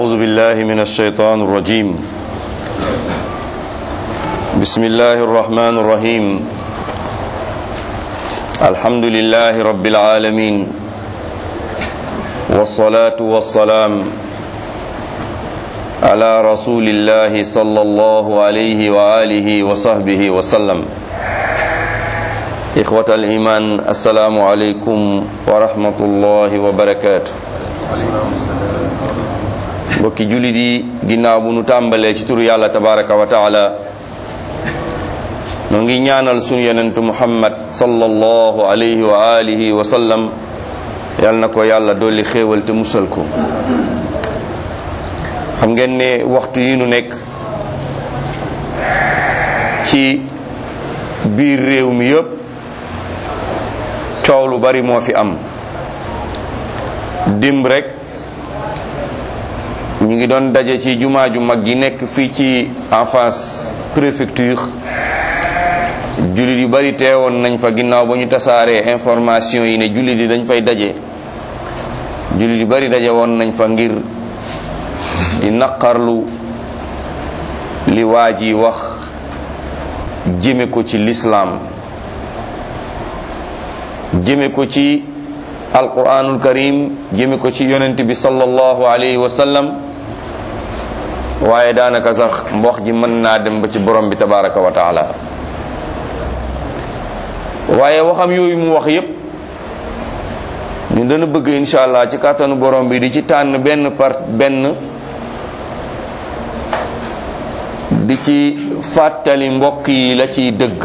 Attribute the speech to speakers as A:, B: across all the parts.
A: أعوذ بالله من الشيطان الرجيم. بسم الله الرحمن الرحيم. الحمد لله رب العالمين، والصلاة والسلام على رسول الله صلى الله عليه وآله وصحبه وسلم. إخوة الإيمان، السلام عليكم ورحمة الله وبركاته. mbokki jullit yi, ginnaaw bu nu tàmbalee ci turu yàlla tabaraka wa taala, noo ngi ñaanal sunu yonentu muhammad sallallahu alayhi wa alihi wa sallam, yal na ko yàlla dolli xéewal te musal ko. xam ngeen ne waxtu yi nu nekk ci biir réew mi yépp coow lu bari moo fi am. démb rek ñu ngi doon daje ci jumaa ju mag gi nekk fii ci en face préfecture. jullit yu bari teewoon nañ fa ginnaaw ba ñu tasaaree information yi ne jullit yi dañ fay daje. jullit yu bari daje woon nañ fa ngir di naqarlu li waa ji wax jëme ko ci lislaam, jëme ko ci alquranul karim, jëme ko ci yonent bi sallallahu alayhi wa sallam. waaye daanaka sax mbox ji mën naa dem ba ci borom bi tabaraka wa taala. waaye waxam yooyu mu wax yépp ñu dana bëgg insha allah ci kàttanu borom bi di ci tànn benn par benn, di ci fàttali mbokk yi la ciy dëgg,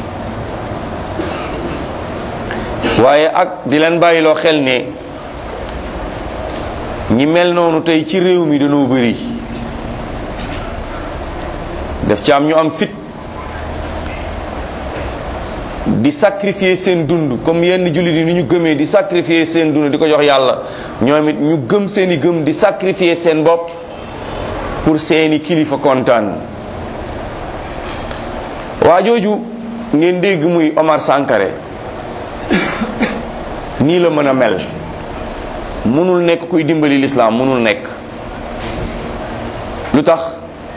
A: waaye ak di leen bàyyiloo xel ne ñi mel noonu tey ci réew mi dañoo bëri. daf ci am ñu am fit di sacrifier seen dund comme yenn jullit yi ni ñu gëmee di sacrifier seen dund di ko jox yàlla, ñoom it ñu gëm seeni gëm di sacrifier seen bopp pour seeni kilifa kontaan. waa jooju ngeen dégg muy Omar Sankare nii la mën a mel. mënul nekk kuy dimbali lislaam, mënul nekk. lu tax?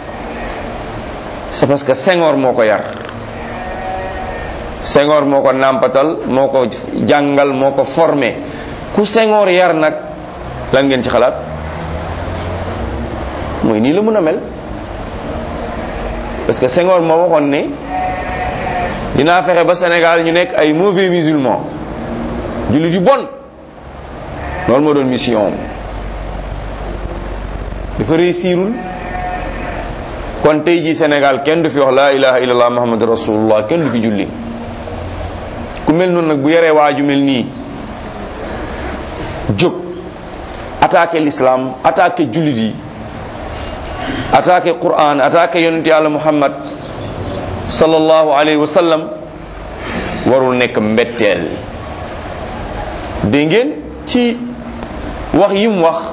A: c'est parce que Senghor moo ko yar, Senghor moo ko nàmpatal, moo ko jàngal, moo ko formé. ku Senghor yar nag lan ngeen ci xalaat? mooy nii la mën a mel. parce que Senghor moo waxoon ne dinaa fexe ba Sénégal ñu nekk ay mauvais musulmans, jullit yu bon. loolu moo doon mission. dafa réussirul. kon tey jii Sénégal kenn du fi wax laa ilaha illallah muhammadu rasulullah, kenn du fi julli. ku mel noonu nag bu yaree waaju mel nii jóg attaqué l'islam, attaqué jullit yi, attaqué Qur'an, attaqué yonent yàlla Muhammad sallallahu alayhi wa sallam, warul nekk mbetteel. dégg ngeen ci wax yi mu wax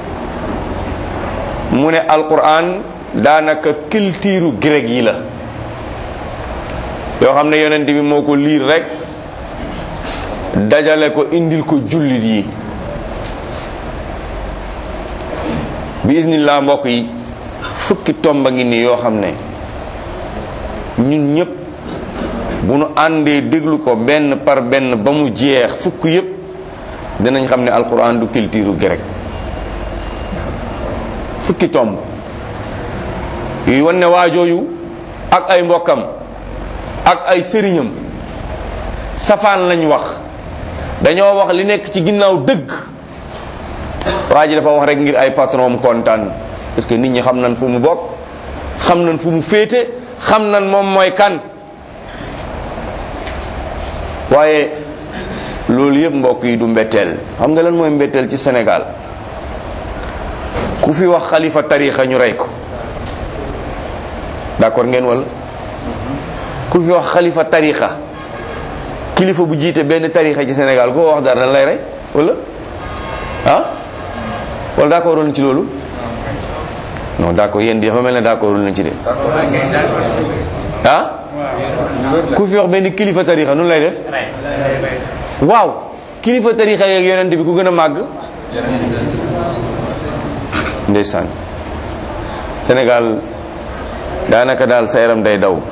A: mu ne Alquran daanaka culture grec yi la, yoo xam ne yonent bi moo ko liir rek dajale ko indil ko jullit yi. bi iznillah mbokk yi, fukki tomba ngi nii yoo xam ne ñun ñëpp bu nu àndee déglu ko benn par benn ba mu jeex, fukk yëpp dinañ xam ne alquran du culture grec. fukki tomb yuy wan ne waajooyu ak ay mbokkam ak ay sëriñam safaan lañ wax, dañoo wax li nekk ci ginnaaw dëgg. waa ji dafa wax rek ngir ay patron kontaan, parce que nit ñi xam nañ fu mu bokk, xam nañ fu mu féete, xam nañ moom mooy kan. waaye loolu yëpp mbokk yi du mbetteel. xam nga lan mooy mbetteel ci Sénégal? ku fi wax xalifa tarixa ñu rey ko. d'accord ngeen wala? ku fi wax xalifa tarixa, kilifa bu jiite benn tarixa ci Sénégal koo wax dara dañ lay rey wala ah? wala d'accord woon ci loolu? non d'accord, yéen di dafa mel ne d'accord woon nañ ci de ah? ku fi wax benn kilifa tarixa nun lay def? waaw, kilifa tarixa yeeg yonent bi ku gën a màgg? ndeysaan Sénégal daanaka daal sa yaram day daw.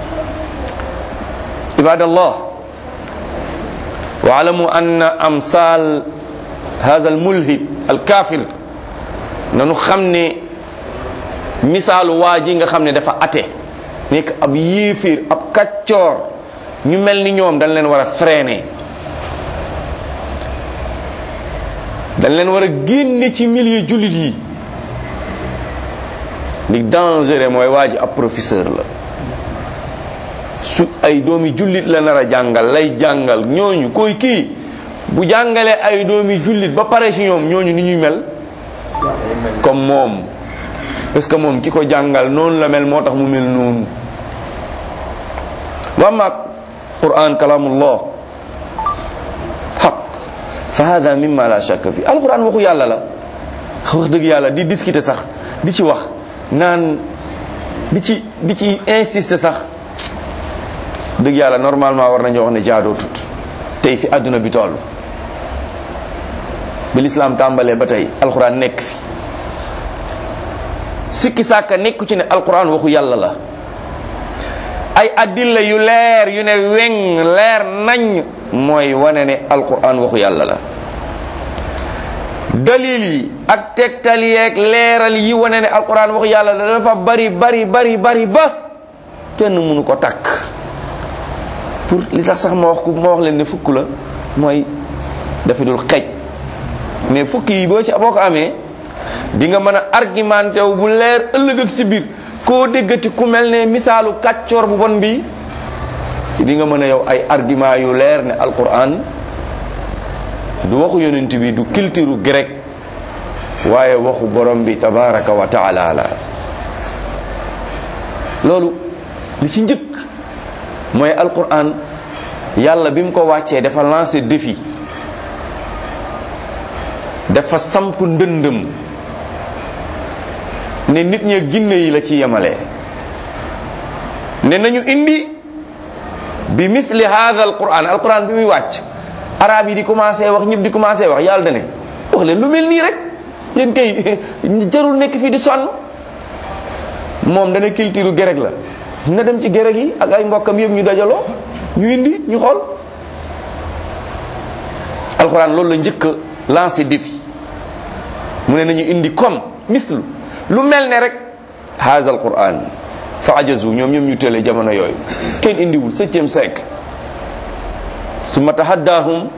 A: ibadallah waalamu anna amsal hadha almulhid alkafir nanu xam ne misaalu waa ji nga xam ne dafa ate nekk ab yéeféer ab kaccoor ñu mel ni ñoom dañ leen war a freiner, dañ leen war a génne ci milieu jullit yi. li dangereux mooy waa ji ab professeur la, su ay doomi jullit la nar a jàngal lay jàngal ñooñu koy kii bu jàngalee ay doomi jullit ba pare ci ñoom ñooñu ni ñuy mel comme moom, parce que moom ki ko jàngal noonu la mel moo tax mu mel noonu. wa amma Qur'an kalamullah haq fa hada mimma la shakka fi. alquran waxu yàlla la, wax dëgg yàlla di discuter sax di ci wax naan di ci insister sax dëgg yàlla normalement war nañu wax ne jaadoo tut tey fi àdduna bi toll bi lislaam tàmbalee ba tey alquran nekk fi sikki sàkka nekku ci ne alquran waxu yàlla la. ay addilla yu leer yu ne weng leer nañ mooy wane ne alquran waxu yàlla la. dalil yi ak tegtal yeeg leeral yi wane ne alquran waxu yàlla la dafa bari ba kenn mënu ko takk. pour li tax sax ma wax leen ne fukk la mooy dafa dul xej, mais fukk yi boo ko amee di nga mën a argumenté wu bu leer ëllëg ak si biir koo déggati ku mel ne misaalu kàccoor bu bon bi di nga mën a yow ay argument yu leer ne alquran du waxu yonent bi du culture grec waaye waxu borom bi tabaraka wa taala la. loolu li ci njëkk mooy alquran yàlla bi mu ko wàccee dafa lancé défi, dafa samp ndëndëm ne nit ñi ginne yi la ci yemale, ne nañu indi bi misli hadha alquran bi muy wàcc arab yi di commencé wax ñëpp di commencé wax yàlla dane wax leen lu mel nii rek yéen kay jarul nekk fii di sonn. moom dana culture grec la na dem ci grec yi ak ay mbokkam yëpp ñu dajaloo ñu indi ñu xool. alquran loolu la njëkk a lancé défi mu ne nañu indi comme mislu lu mel ne rek hadha alquran fa ajazu ñoom ñu tële jamono yooyu kenn indiwul 7e siècle. summa tahaddahum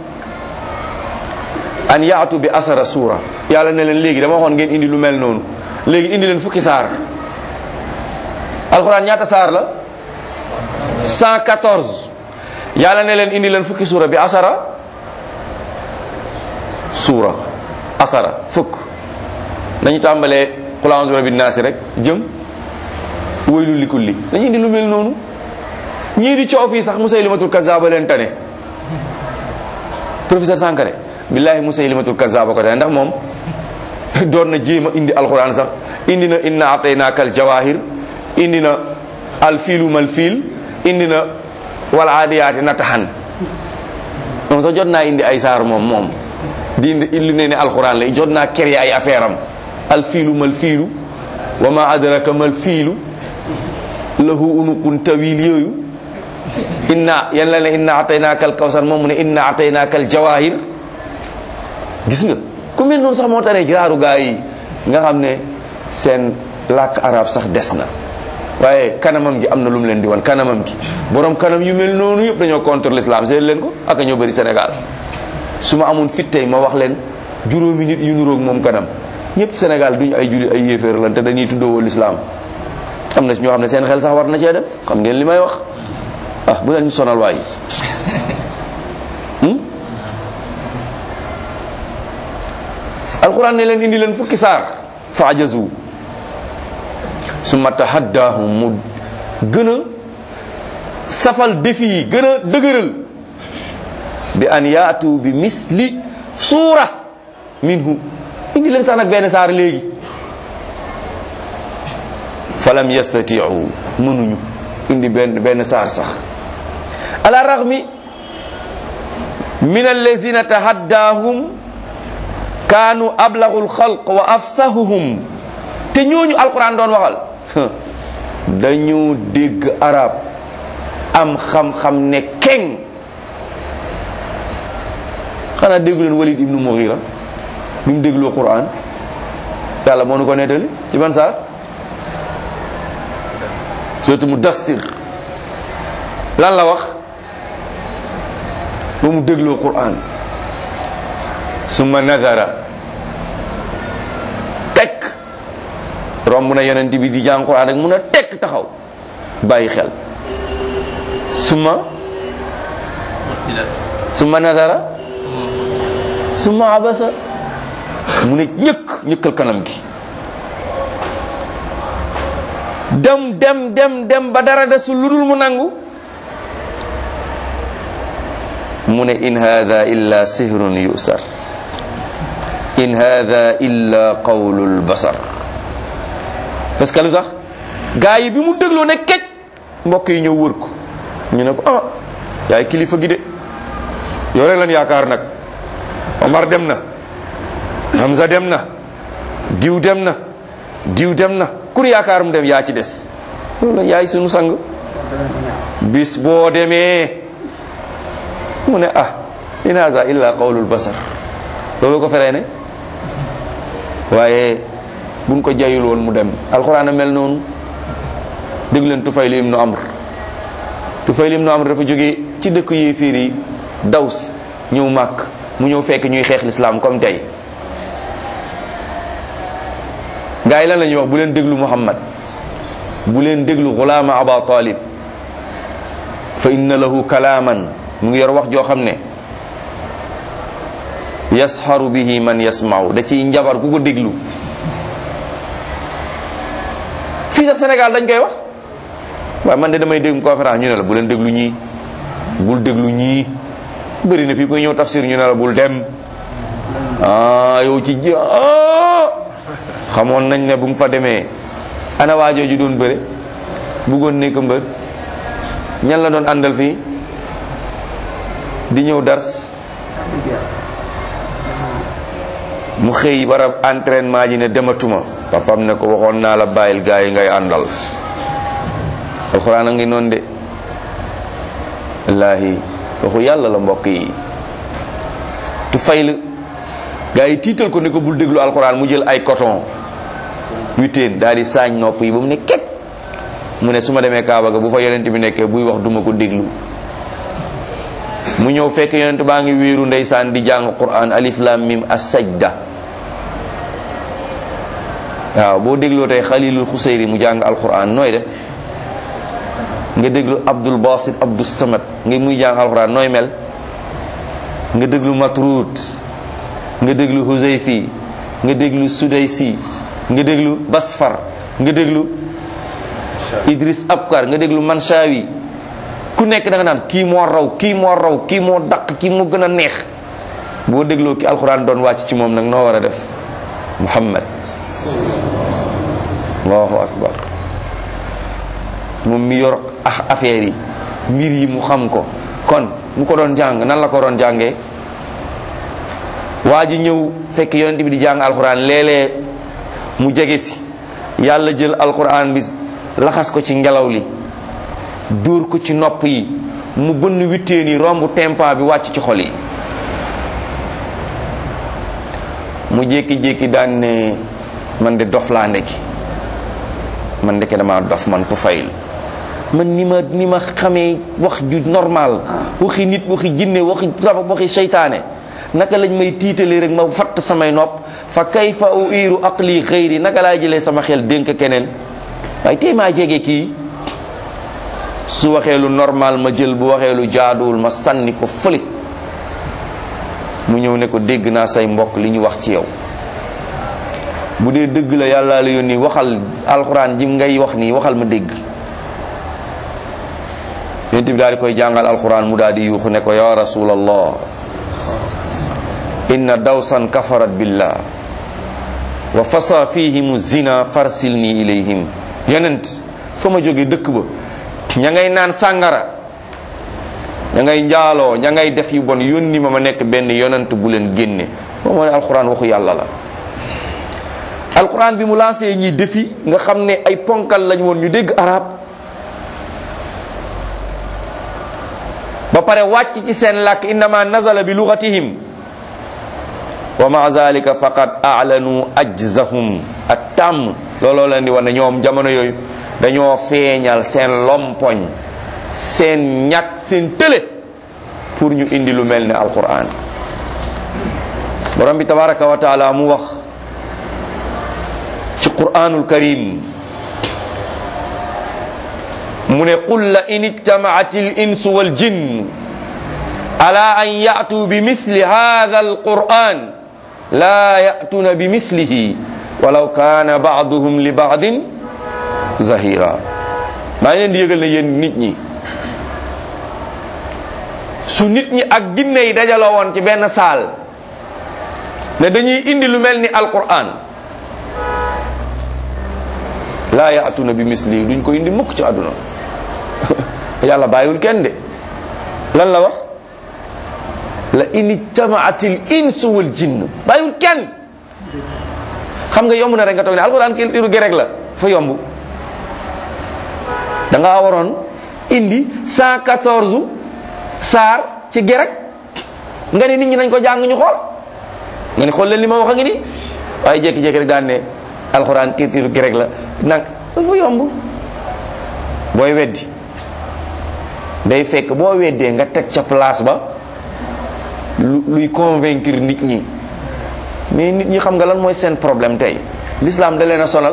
A: an yaatu bi asara suura yàlla ne leen léegi dama waxoon ngeen indi lu mel noonu léegi indi leen fukki saar. alquran ñaata saar la 114 yàlla ne leen indi leen fukki suura bi asara suura asara fukk nañu tàmbalee qul a'udhu bi rabbin naas rek jëm waylul likulli dañu indi lu mel noonu. ñii di coow fii sax Musaylimatul Kazzab leen tane professeur Sankare billahi Musaylimatul Kazzab ko tane ndax moom doon na jéem a indi alquran sax indi na inna ataynaakal jawahir indi na alfiilu mal fiil indi na wal aadiyaati natahan moom sax jot naa indi ay saar moom di indi ne alquran la jot naa créé ay affaire am alfiilu mal fiilu wa ma adraka mal fiilu lahu unuqun tawil yooyu yan la ne inna ataynaakal kawsar moom mu ne inna ataynaakal jawahir. gis nga ku mel noonu sax moo tane jiraaru gaa yi nga xam ne seen làkk arab sax des na waaye kanamam gi am na lu mu leen di wan kanamam gi borom kanam yu mel noonu yëpp dañoo contre l'islam seet leen ko ak ñoo bëri Sénégal. su ma amoon fit tey ma wax leen juróomi nit yu nuroog moom kanam ñëpp Sénégal duñu ay jullit ay yéeféer lan te dañuy tuddoo l'islam. am na ñoo xam ne seen xel sax war na cee dem xam ngeen li may wax bu leen ñu sonal waay. alquran ne leen indi leen fukki saar fa ajazu summa tahaddahum mu gën a safal défi yi gën a dëgëral bi an yaatu bi misli suura minhu indi leen sax nag benn saar léegi falam yastatiu mënuñu indi benn saar sax ala raghmi min allazina tahaddahum kaanu ablaghul xalq wa afsahuhum te ñooñu alquran doon waxal dañu dégg arab am xam-xam ne keng. xanaa déggu leen Walid ibnu Mughira bi mu dégloo Qur'an yàlla moo nu ko nettali ci ban saar surtout Mudassir lan la wax ba mu dégloo Qur'an summa nadara tekk romb na yonent bi di jàng Qur'an rek mun a tekk taxaw bàyyi xel summa nadara summa abasa mu ne ñëkkal kanam gi dem ba dara desul lu dul mu nangu mu ne in hadha illa sihrun yusar in hadha illa qawlul basar parce que lu tax gaa yi bi mu dégloo ne kej mbokk yi ñëw wër ko ñu ne ko ah yaay kilifa gi de yow rek lan yaakaar nag Omar dem na Hamza dem na diw dem na kur yaakaar mu dem yaa ci des loolu yaay sunu sang bis boo demee mu ne ah in hada illa qawlul basar loolu ko feree ne waaye buñ ko jayul woon mu dem alxuraan a mel noonu dégg leen Tufayl ibnu Amr dafa jógee ci dëkk yéeféer yi Daws ñëw Màkk mu ñëw fekk ñuy xeex l'islam comme tey gaa yi lan la ñuy wax bu leen déglu Muhammad bu leen déglu xulaama Aba Talib fa inna lahu kalaaman mu ngi yor wax joo xam ne yasharu bihi man yasma'u da ciy njabar ku ko déglu fii sax Sénégal dañ koy wax waaye man de damay déglu conférence ñu ne la bu leen déglu ñii bul déglu ñii bëri na fii koy ñëw tafsir ñu ne la bul dem yow ci xamoon nañ ne bu mu fa demee ana waajoo ju doon bëre bëggoon nekk mbër ñan la doon àndal fii di ñëw dars mu xëy barab entraînement ji ne dematuma papam ne ko waxoon naa la bàyyil gaa yi ngay àndal alxuraan a ngi noonu de wallaahi waxu yàlla la mbokk yi tu fayl gaa yi tiital ko ne ko bul déglu alxuraan mu jël ay coton witeen daal di saañ nopp yi ba mu ne képp mu ne su ma demee Kaaba ga bu fa yonent bi nekkee buy wax duma ko déglu mu ñëw fekk yonent baa ngi wéeru ndeysaan di jàng Qur'an alif lam mim as-sajda waaw boo dégloo tey Xalilul Xuseyri mu jàng alquran nooy def nga déglu Abdul Basit Abdus Samad nga muy jàng alquran nooy mel nga déglu Matrud nga déglu Huzayfi nga déglu Sudaysi nga déglu Basfar nga déglu Idris Abkar nga déglu Manshawi ku nekk da nga naan kii moo raw kii moo daq kii moo gën a neex boo dégloo ki alquran doon wàcc ci moom nag noo war a def Muhammad Allahu akbar moom mi yor affaire yi mbir yi mu xam ko kon mu ko doon jàng nan la ko doon jàngee waa ji ñëw fekk yonent bi di jàng alquran léeg-léeg mu jege si yàlla jël alquran bi laxas ko ci ngelaw li dóor ko ci nopp yi mu bënn witteen yi romb tempa bi wàcc ci xol yi mu jékki-jékki daan ne man de dof laa ndekki man ndeke dama dof man Tufayl man ni ma xamee wax ju normal waxi nit waxi jinne waxi rab waxi seytaane naka lañ may tiitalee rek ma fatt samay nopp fa kayfa uiru aqli xëyri naka laa jëlee sama xel dénk keneen waaye tey maa jege kii su waxee lu normal ma jël bu waxee lu jaaduwul ma sànni ko fële mu ñëw ne ko dégg naa say mbokk li ñu wax ci yow bu dee dëgg la yàlla la yónni waxal alxuraan ji ngay wax nii waxal ma dégg yonent bi daal di koy jàngal alxuraan mu daal di yuuxu ne ko ya rasulallah inna dawsan kafarat billah wa fasa fihim zina farsilni ilayhim yonent fa ma jógee dëkk ba ña ngay naan sàngara ña ngay njaaloo ña ngay def yu bon yónni ma nekk benn yonent bu leen génne. moom moo ne alquran waxu yàlla la. alquran bi mu lancé ñi defi nga xam ne ay ponkal lañ woon ñu dégg arab ba pare wàcc ci seen làkk innama nazala bi lugatihim wa ma zalika faqad a'lanu ajzahum ak tàmm looloo leen di wax ne ñoom jamono yooyu dañoo feeñal seen lompoñ seen ñàkk seen tële pour ñu indi lu mel ne alquran. borom bi tabaraka wa taala mu wax ci quranul karim mu ne qul la in ijtamaat al insu wal jinn ala an ya'tu bi misli hadha al quran la ya'tuna bi mislihi walaw kana ba'duhum li ba'din zahira. maa ngi leen di yëgal ne yéen nit ñi su nit ñi ak ginne yi dajaloo woon ci benn saal ne dañuy indi lu mel ni alquran laa yaatuna bi misli duñ ko indi mukk ci àdduna. yàlla bàyyiwul kenn de lan la wax la in ijtamaatil insu wal jinn bàyyiwul kenn. xam nga yomb na rek nga toog ne alquran kii liru gereg la fa yomb. da ngaa waroon indi 114 saar ci gereg nga ne nit ñi nañ ko jàng ñu xool nga ne xool leen li ma wax a ngi ni waaye jékki-jékki rek daan ne alxuraan kiitiru grec la nag dafa yomb. booy weddi day fekk boo weddee nga teg ca place ba luy convaincre nit ñi mais nit ñi xam nga lan mooy seen problème tey l'islam da leen a sonal.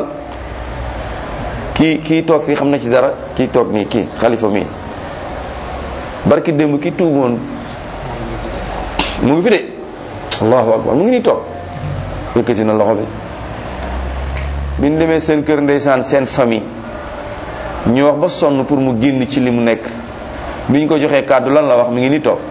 A: kii toog fii xam na ci dara kii toog nii kii xalifa mi barki démb ki tuuboon mu ngi fi de allahu akbar mu ngi nii toog yëkkati na loxo bi. bi ñu demee seen kër ndeysaan seen famille ñu wax ba sonn pour mu génn ci li mu nekk bi ñu ko joxee kàddu lan la wax mi ngi nii toog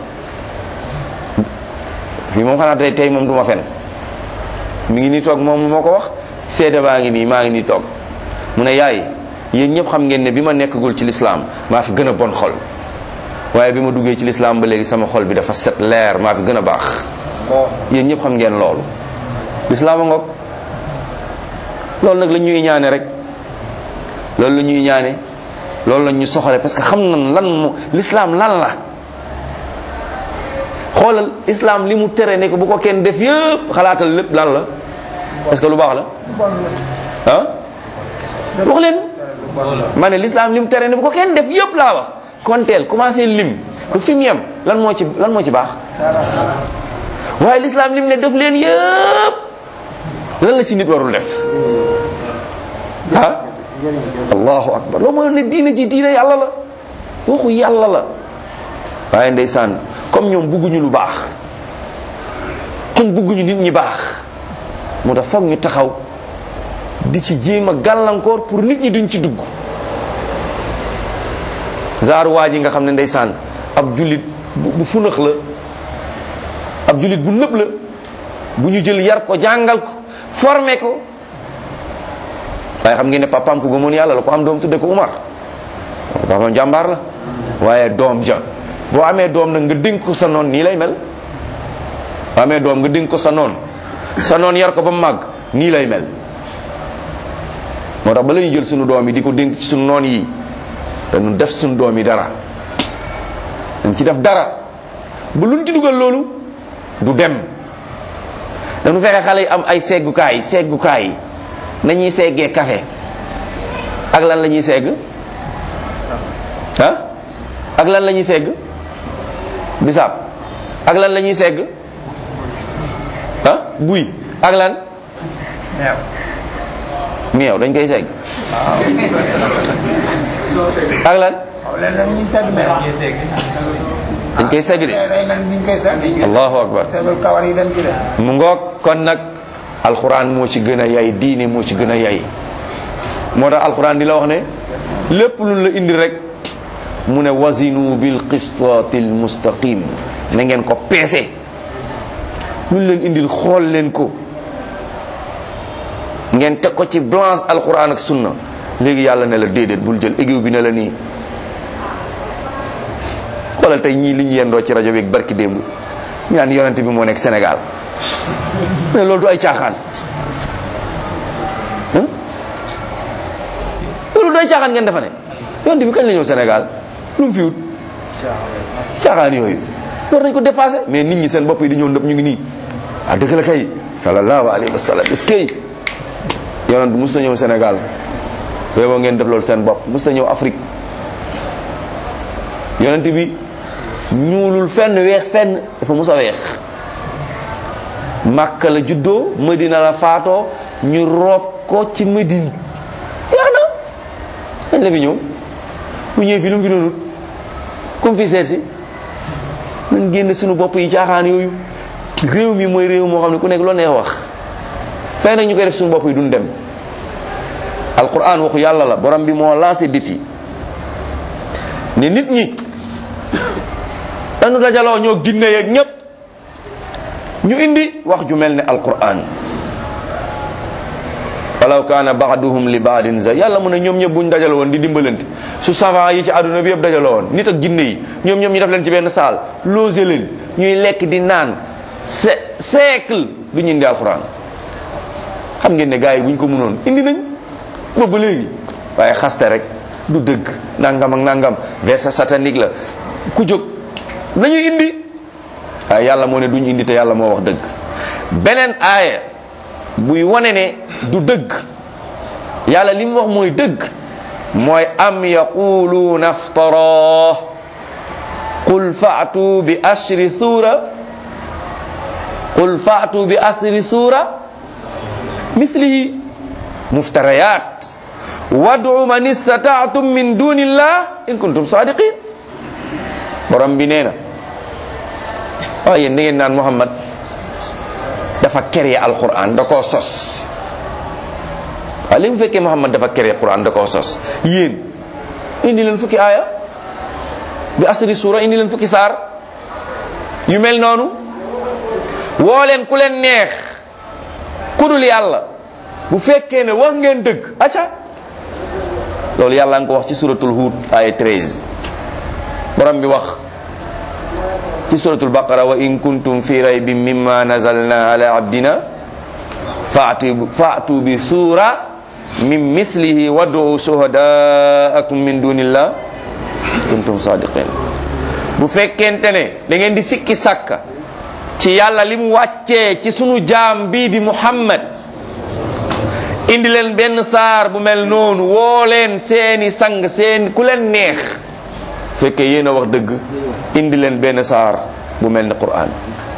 A: fii moom xanaa tey moom du ma fen mi ngi nii toog moom moo ko wax seede baa ngi nii maa ngi nii toog mu ne yaay yéen ñëpp xam ngeen ne bi ma nekkagul ci lislaam maa fi gën a bon xol waaye bi ma duggee ci lislaam ba léegi sama xol bi dafa set leer maa fi gën a baax. yéen ñëpp xam ngeen loolu. lislaam a ngoog loolu nag la ñuy ñaane rek loolu la ñuy ñaane loolu la ñu soxale parce que xam nañ lan mo lislaam lan la. xoolal islam li mu tere ne ko bu ko kenn def yëpp xalaatal lépp lan la est-ce que lu baax la ah wax leen ma ne l'islam li mu tere ne bu ko kenn def yëpp laa wax konteel commencé lim du fi mu yem lan moo ci baax waaye l'islam lim ne def leen yëpp lan la ci nit warul def ah allahu akbar loolu mooy ne diina ji diina yàlla la waxu yàlla la waaye ndeysaan comme ñoom bugguñu lu baax kon bugguñu nit ñi baax moo tax foog ñu taxaw di ci jéem a gàllankoor pour nit ñi duñ ci dugg. zaaru waa ji nga xam ne ndeysaan ab jullit bu funax la ab jullit bu nëb la bu ñu jël yar ko jàngal ko formé ko waaye xam ngeen ne papaam ko gëmoon yàlla la ko am doom tudde ko Umar papaam jàmbaar la waaye doom ja boo amee doom nag nga dénk ko sa noon nii lay mel boo amee doom nga dénk ko sa noon yar ko ba mu màgg nii lay mel moo tax ba la ñu jël sunu doom yi di ko dénk ci sunu noon yi dañu def sunu doom yi dara dañ ci def dara bu luñ ci dugal loolu du dem dañu fexe xale yi am ay seggukaay nañuy seggee café ak lan la ñuy segg ah ak lan la ñuy segg bisaab ak lan la ñuy segg ah buy ak lan meew dañ koy segg ak lan dañ koy segg de allahu akbar mu ngoog kon nag alquran moo ci gën a yay diine moo ci gën a yay moo tax alquran di la wax ne lépp lu la indi rek mu ne wazinu bil qistaatil mustaqim na ngeen ko peese lu leen indil xool leen ko ngeen teg ko ci balance alquran ak sunna léegi yàlla ne la déedéet bul jël aiguille bi ne la nii xoolal xoolal tey ñii li ñu yendoo ci rajo bi ak barki démb ñu naan yonent bi moo nekk Sénégal mais loolu du ay caaxaan loolu du ay caaxaan ngeen defa ne yonent bi kañ la ñëw Sénégal lu mu fi wut caaxaan yooyu war nañ ko dépassé mais nit ñi seen bopp yi di ñëw nëpp ñu ngi nii dëgg la kay sallallahu alayhi wa sallam est-ce que yonent bi mos na ñëw Sénégal boo ngeen def loolu seen bopp mos na ñëw Afrique yonent bi ñuulul fenn weex fenn dafa mos a weex Makka la juddoo Medina la faatoo ñu roob ko ci Medine yaa na dañ la fi ñëw bu ñëwee fi lu mu fi doonut comme fi seet si nañ génn suñu bopp yi caaxaan yooyu réew mi mooy réew moo xam ne ku nekk loo neex wax fay nag ñu koy def suñu bopp yi duñ dem alquran waxu yàlla la borom bi moo lancé défi ne nit ñi dañu dajaloo ñoo ginne yeeg ñépp ñu indi wax ju mel ne alquran walaw kaana ba'duhum li ba'din za yàlla mu ne ñoom ñëpp buñ dajaloo woon di dimbalante su savant yi ci àdduna bi yëpp dajaloo woon nit ak ginne yi ñoom ñu def leen ci benn saal loger leen ñuy lekk di naan siècle du ñu indi alquran xam ngeen ne gars yi buñ ko mënoon indi nañ boobu léegi waaye xaste rek du dëgg nangam ak nangam verset satanique la ku jóg nañuy indi waaye yàlla moo ne duñ indi te yàlla moo wax dëgg beneen aaya buy wane ne du dëgg yàlla li mu wax mooy dëgg mooy am yaquluuna iftara qul fa'tu bi ashri suura mislihi muftarayat wad'u man istata'tum min dunillah in kuntum sadiqin borom bi nee na waaye yéen da ngeen naan Muhammad dafa créé alquran da koo sos waaye li mu fekkee Muhammad dafa créé alquran da koo sos yéen indi leen fukki aaya bi asri suura indi leen fukki saar yu mel noonu woo leen ku leen neex ku dul yàlla bu fekkee ne wax ngeen dëgg acca loolu yàlla nga ko wax ci suratul Hud aya 13 borom bi wax ci suratul Baqara wa in kuntum fi raybin mimma nazalna ala abdina fa'tu bi sura min mislihi wad'u shuhadaakum min dunillah kuntum sadiqin bu fekkente ne da ngeen di sikki sàkka ci yàlla li mu wàccee ci sunu jaam bii di Muhammad indi leen benn saar bu mel noonu woo leen seeni sang seen ku leen neex fekkee yéen a wax dëgg indi leen benn saar bu mel ni Qur'an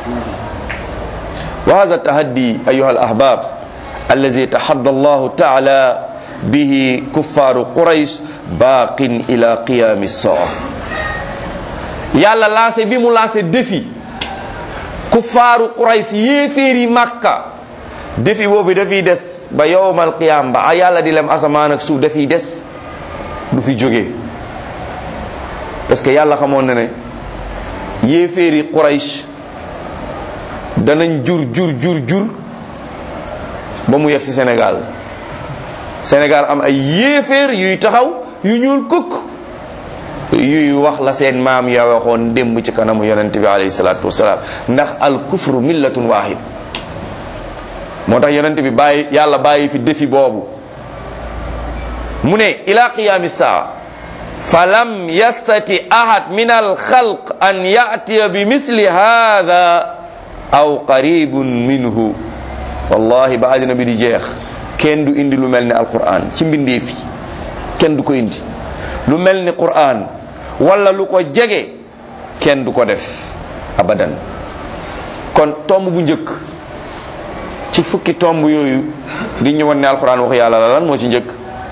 A: wa hadha tahaddi ayuha al ahbab allazi tahadda Allahu ta'ala bihi kuffaru Quraysh baqin ila qiyam as-sa'a yàlla lancé bi mu lancé défi kuffaaru Quraysh yéeféeri Makka défi boobu dafiy des ba yowmal qiyam ba yàlla di lem asamaan ak suuf dafiy des du fi jóge parce que yàlla xamoon na ne yéeféeri Quraysh danañ jur ba mu yegg ci Sénégal am ay yéeféer yuy taxaw yu ñuul kukk yuy wax la seen maam ya waxoon démb ci kanamu yonent bi alayhi salaatu wasalaam ndax al kufru millatun wahid moo tax yonent bi yàlla bàyyi fi défi boobu mu ne ila qiyami saa falam yastati ahad min al xalq an yatiya bi misli hada aw qaribun minhu wallahi ba àddina bi di jeex kenn du indi lu mel ni alquran ci mbindee fi kenn du ko indi lu mel ni quran wala lu ko jege kenn du ko def abadan kon tomb bu njëkk ci fukki tomb yooyu di ñëwoon ne alquran waxu yàlla la lan moo ci njëkk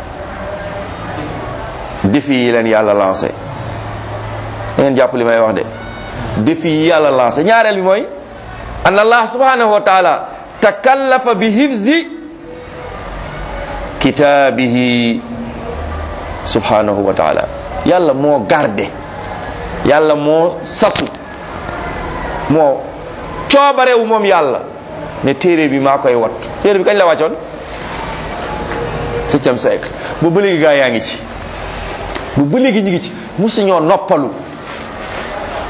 A: défi yi leen yàlla lancé ngeen jàpp li may wax de défi yi yàlla lancé ñaareel bi mooy an allah subhanahu wa taala takallafa bi hifzi kitaabihi subhanahu wa taala yàlla moo garde yàlla moo sasu moo coobarewu moom yàlla ne téere bi maa koy wat téere bi kañ la wàccoon septième siècle ba ba léegi gaa yaa ngi ci ba ba léegi ñu ngi ci musuñoo noppalu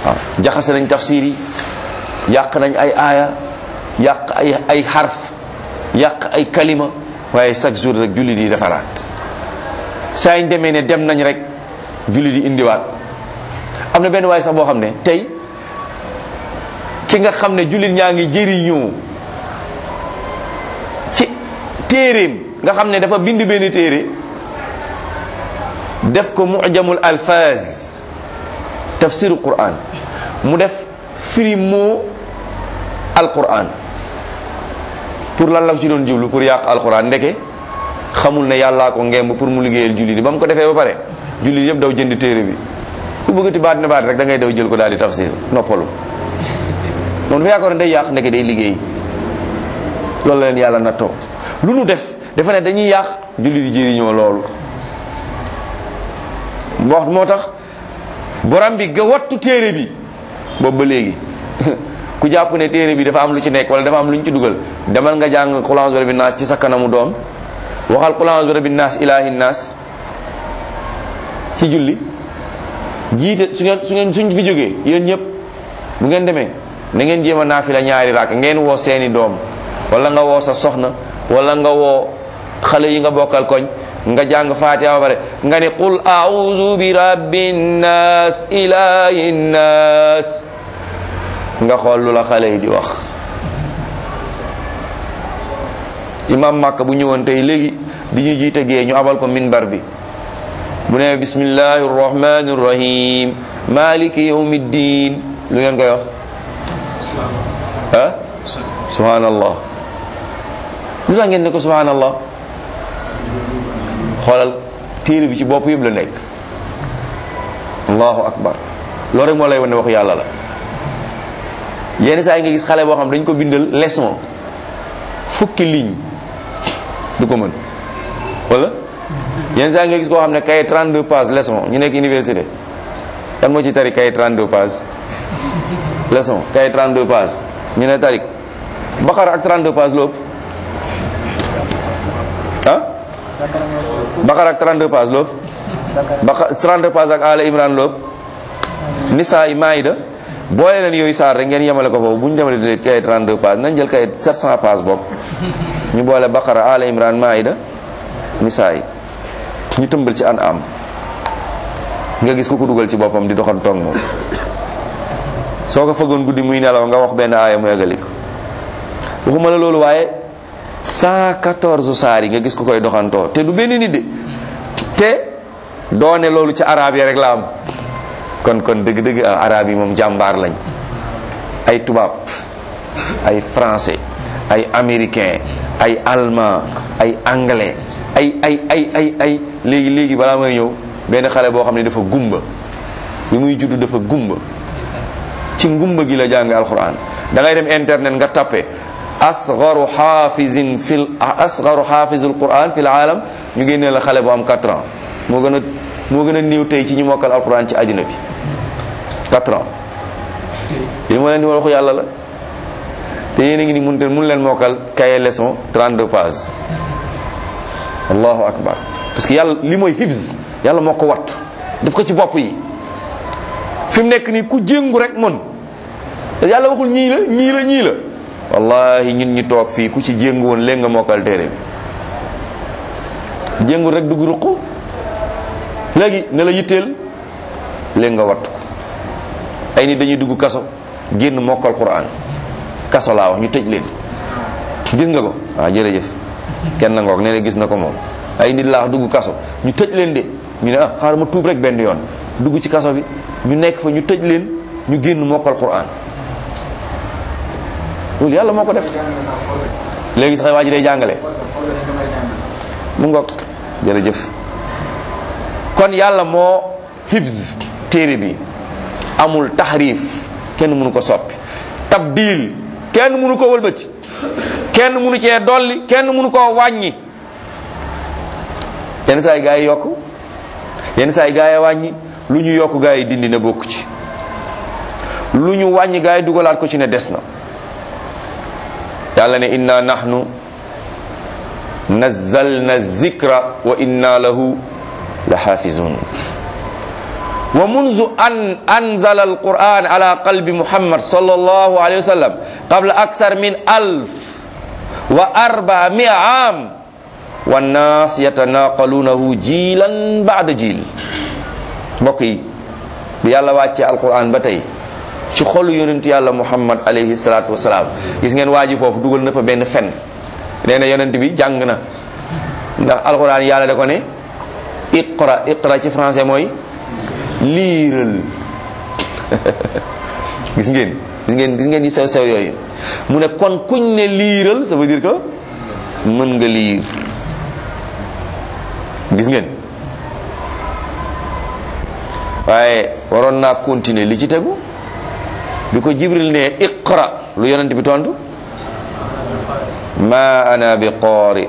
A: waaw jaxase nañ tafsir yi, yàq nañ ay aaya, yàq ay xarf, yàq ay kalima, waaye chaque jour rek jullit yi defaraat. saa ñu demee ne dem nañ rek jullit yi indiwaat. am na benn waay sax boo xam ne tey ki nga xam ne jullit ñaa ngi jëriñoo ci téeréem nga xam ne dafa bind benn téere def ko mu'jamul alfaz tafsiru Qur'an, mu def firi moo alquran. pour lan la ci doon jublu? pour yàq alquran. ndeke xamul ne yàllaa ko ngemb pour mu liggéeyal jullit yi. ba mu ko defee ba pare jullit yëpp daw jënd téere bi. ku bëggati baat ne baat rek da ngay daw jël ko daal di tafsir noppalu. noonu dafa yaakaar ne day yàq, ndeke day liggéey. loolu la leen yàlla nattoo. lu nu def dafa ne dañuy yàq, jullit yi jëriñoo loolu. moo tax borom bi ga wattu téere bi boobu ba léegi ku jàpp ne téere bi dafa am lu ci nekk wala dafa am lu ñu ci dugal, demal nga jàng qul a'udhu bi rabbin naas ci sa kanamu doom. waxal qul a'udhu bi rabbin naas ilaahin naas ci julli. jiite suñ fi jógee yéen ñëpp bu ngeen demee na ngeen jéem a naafila ñaari raak, ngeen woo seeni doom wala nga woo sa soxna wala nga woo xale yi nga bokkal koñ, nga jàng Faatiha ba pare nga ne qul a'udhu bi rabbin naas ilaahin naas, nga xool lu la xale yi di wax. imam Makka bu ñëwoon tey léegi di ñu jiite gee ñu abal ko minbar bi, bu ne bismillahir rahmanir rahim maliki yawmiddin, lu ngeen koy wax? ah subhanallah. lu tax ngeen ne ko subhanallah? xoolal téere bi ci bopp yëpp la nekk. allahu akbar. loolu rek moo lay wane waxu yàlla la. yenn saa yi nga gis xale boo xam dañ ko bindal leçon fukki ligne du ko mën, wala yenn saa yi nga gis koo xam ne kay 32 pages leçon. ñu nekk université kan moo ci tari kay 32 pages leçon? kay 32 pages ñu ne tari Baqara ak 32 pages lu ëpp ah? Baqara ak 32 pages lu ëpp? Baqara 32 pages ak Ala Imran lu ëpp? Nisaa yi Maïda boole leen yooyu saar rek ngeen yemale ko foofu. bu ñu demalee kay 32 pages nañ jël kay 700 pages bokk ñu boole Baqara Ala Imran Maïda Nisaa yi ñu tëmbal ci An'am nga gis ku ko dugal ci boppam di doxal toog moom. soo ko fëggoon guddi muy nelaw nga wax benn aaya mu eggali ko. waxuma la loolu waaye 114 saar yi nga gis ku koy doxantoo te du benn nit de, te doone loolu ci arab yi rek la am. kon dëgg-dëgg arab yi moom jàmbaar lañ. ay tubaab, ay français, ay américain, ay allemand, ay anglais, ay léegi balaa may ñëw benn xale boo xam ne dafa gumba, bi muy juddu dafa gumba, ci ngumba gi la jàng alquran. da ngay dem internet nga tappe asgharu hafizul quran fil alam, ñu génnee la xale bu am 4 ans. moo gën a néew tey ci ñu mokkal alquran ci àddina bi. 4 ans. li ma leen di waxu yàlla la. te yéen a ngi ni mun leen mokkal cahier leçon 32 pages. allahu akbar. parce que yàlla li mooy hifz, yàlla moo ko wattu daf ko ci bopp yi. fi mu nekk nii ku jéngu rek mën. yàlla waxul ñii la wallahi ñun ñi toog fii ku ci jéngu woon léegi nga mokkal téere bi. jéngu rek dugg ruq léegi ne la yitteel léegi nga wattu ko. ay nit dañuy dugg kaso génn mokkal Qur'an. kaso laa wax ñu tëj leen. gis nga ko? waaw jërëjëf. kenn ngoog nee na gis na ko moom. ay nit laa wax dugg kaso ñu tëj leen de ñu ne xaaral ma tuub rek benn yoon dugg ci kaso bi ñu nekk fa ñu tëj leen ñu génn mokkal Qur'an. loolu yàlla moo ko def. léegi sax waa ji day jàngale. mu ngoog jërëjëf. kon yàlla moo hifz téere bi. amul tahrif, kenn mënu ko soppi. tabdil, kenn mënu ko wëlbati. kenn mënu cee dolli, kenn mënu koo wàññi. yenn saa yi gaa yi yokk, yenn saa yi gaa yi wàññi. lu ñu yokk gaa yi dindi na bokk ci. lu ñu wàññi gaa yi dugalaat ko ci ne des na. yàlla ne inna nahnu nazzalna zikra wa inna lahu la xaafizun. wa munzu an anzala alquran ala qalbi muhammad sallallahu alayhi wa sallam qabla aksar min 1400 aam wannaas yatanaqalunahu jiilan ba'da jiil. mbokk yi bi yàlla wàccee alquran ba tey ci xolu yonent yàlla muhammad alayhi salatu wasalaam, gis ngeen waa ji foofu dugal na fa benn fen. nee na yonent bi jàng na, ndax alquran yàlla da ko ne iqra. iqra ci français mooy liiral. gis ngeen yi sew sew yooyu. mu ne kon kuñ ne liiral ça veut dire que mën nga liir. gis ngeen, waaye waroon naa continuer li ci tegu. bi ko jibril ne iqra lu yonent bi tontu ma ana bi qaari.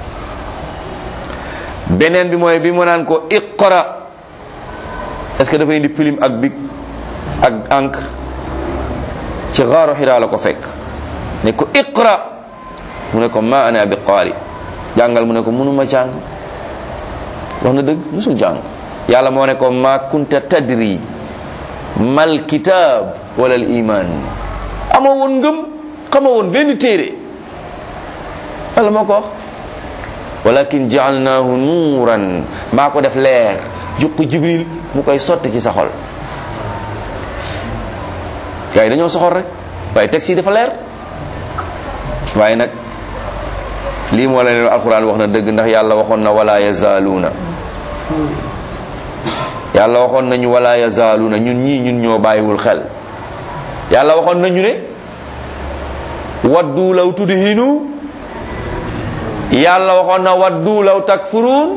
A: beneen bi mooy bi mu naan ko iqra, est-ce que dafa indi plume ak bic ak encre? ci xaaru Hiraa la ko fekk ne ko iqra, mu ne ko ma ana bi qaari. jàngal, mu ne ko mënuma jàng. wax na dëgg, musul jàng. yàlla moo ne ko ma kunta tadri mal kitab wala al iman. amoo woon ngëm, xamoo woon benn téere. yàlla moo ko wax. walakin ja'alnahu nuuran, maa ko def leer jox ko jibril mu koy sotti ci sa xol. gars yi dañoo soxor rek, waaye texte yi dafa leer. waaye nag lii moo la ne alquran wax na dëgg, ndax yàlla waxoon na wala yazaaluuna. yàlla waxoon nañu wala yazaaluuna, ñun ñoo bàyyiwul xel. yàlla waxoon nañu ne waddu law tudhinu, yàlla waxoon na waddu law takfuruun.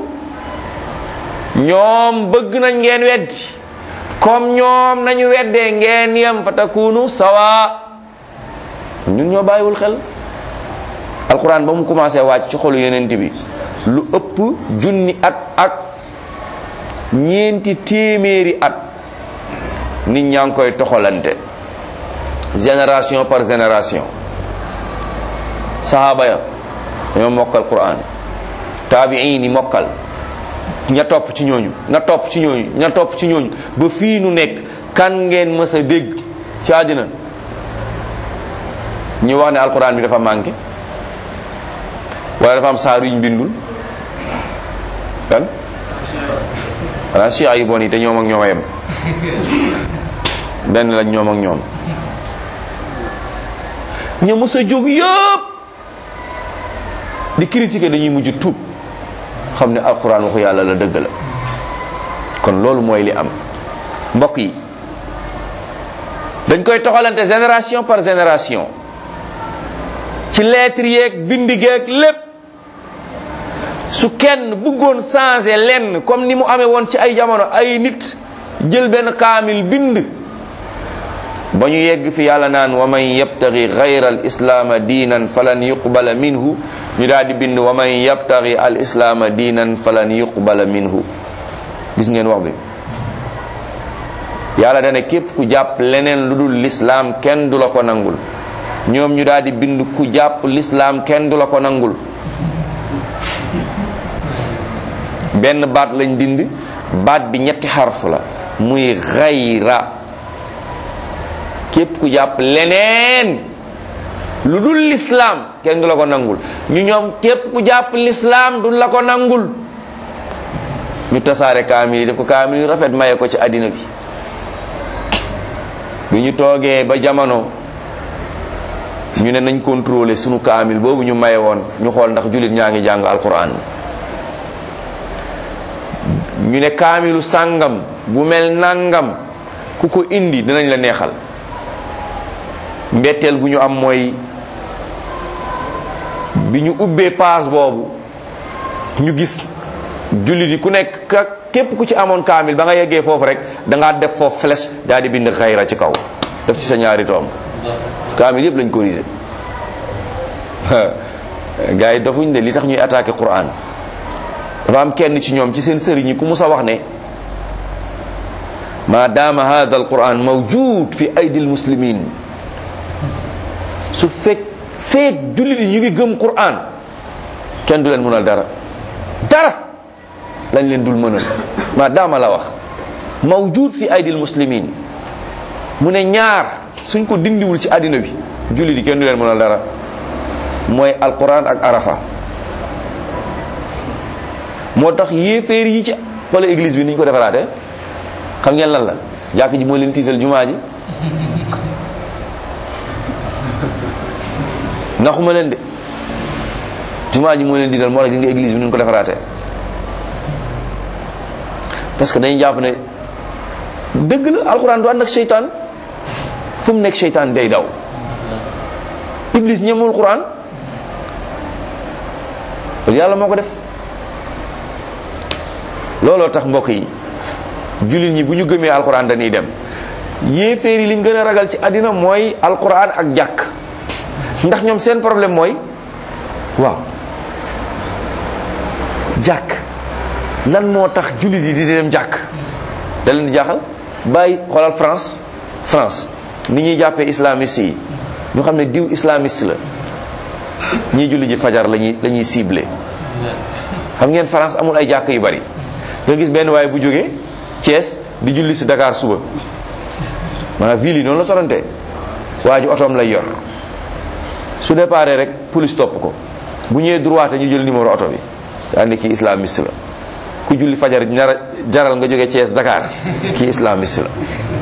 A: ñoom bëgg nañ ngeen weddi comme ñoom nañu weddee ngeen yem fa takunu sawa. ñun ñoo bàyyiwul xel. alquran ba mu commencé wàcc ci xolu yonent bi lu ëpp junni at ak ñeenti téeméeri at nit ñaa ngi koy toxalante génération par génération. sahaba ya ñoo mokkal quran, taabiin yi mokkal, ña topp ci ñooñu, ña topp ci ñooñu, ña topp ci ñooñu ba fii nu nekk. kan ngeen mës a dégg ci àddina ñu wax ne alquran bi dafa manqué wala dafa am saar yuñ bindul? kan wala chia yu bon yi te ñoom ak ñoom a yem benn lañ ñoom ak ñoom. ñu mës a jóg yëpp di critiquer dañuy mujj tuub xam ne alquran waxu yàlla la, dëgg la. kon loolu mooy li am. mbokk yi dañ koy toxalante génération par génération ci lettre yeeg bindi geeg lépp. su kenn bëggoon changer lenn comme ni mu amee woon ci ay jamono, ay nit jël benn kaamil bind ba ñu yegg fi yàlla naan wa man yabtaghi ghayra al islaama diinan falan yuqbala minhu, ñu daal di bind wa man yabtaghi al islaama diinan falan yuqbala minhu. gis ngeen wax bi. yàlla dana képp ku jàpp leneen lu dul l'islam kenn du la ko nangul. ñoom ñu daal di bind ku jàpp l'islam kenn du la ko nangul. benn baat lañ dind, baat bi ñetti xarf la muy ghayra. képp ku jàpp leneen lu dul l'islam kenn du la ko nangul. ñoom képp ku jàpp l'islam du la ko nangul. ñu tasaare kaamil yi, def ko kaamil yu rafet, maye ko ci àddina bi. bi ñu toogee ba jamono ñu ne nañ contrôler sunu kaamil boobu ñu maye woon, ñu xool ndax jullit ñaa ngi jàng alquran. ñu ne kaamilu sàngam bu mel nangam ku ko indi dinañ la neexal. mbetteel bu ñu am mooy bi ñu ubbee paas boobu ñu gis jullit yi ku nekk képp ku ci amoon kaamil ba nga yeggee foofu rek da ngaa def foofu flèche daal di bind xayra ci kaw, def ci sa ñaari toom. kaamil yëpp lañ corrigé. gars yi dofuñ de li tax ñuy attaqué Quran. dafa am kenn ci ñoom ci seen sëriñ yi ku musa wax ne ma daama hadha al Quran mawjud fi aydi al muslimin, su feek jullit yi ñu ngi gëm Quran kenn du leen mënal dara lañ leen dul mënal. ma daama la wax mawjud fi aydil muslimin. mu ne ñaar suñ ko dindiwul ci àddina bi julli di kenn du leen mën a dara, mooy alquran ak arafa. moo tax yéeféer yi ci wala église bi ni ñu ko defaraate xam ngeen lan la? jàkk ji moo leen tiital, jumaa ji naxuma leen de, jumaa ji moo leen tiital. moo tax gis nga église bi ni ñu ko defaraate, parce que dañuy jàpp ne dëgg la alquran du ànd ak seytaan, fu mu nekk seytaan day daw. iblis ñemul quran, loolu yàlla moo ko def. looloo tax mbokk yi jullit ñi bu ñu gëmee alquran dañuy dem. yéeféer yi liñ gën a ragal ci àddina mooy alquran ak jàkk, ndax ñoom seen problème mooy waaw jàkk lan moo tax jullit yi di dem jàkk, da leen di jaaxal. bàyyi xoolal France ni ñuy jàppee islamiste yi, ñu xam ne diw islamiste la, ñii julli ji fajar lañuy ciblé. xam ngeen France amul ay jàkk yu bari. nga gis benn waaye bu jógee Thiès di julli si Dakar suba, maanaam ville yi noonu la sorante. waa ji otoom lay yor, su déparé rek police topp ko, bu ñëwee droite ñu jël numéro oto bi andi kii islamiste la. ku julli fajar jaral nga jógee Thiès Dakar, kii islamiste la.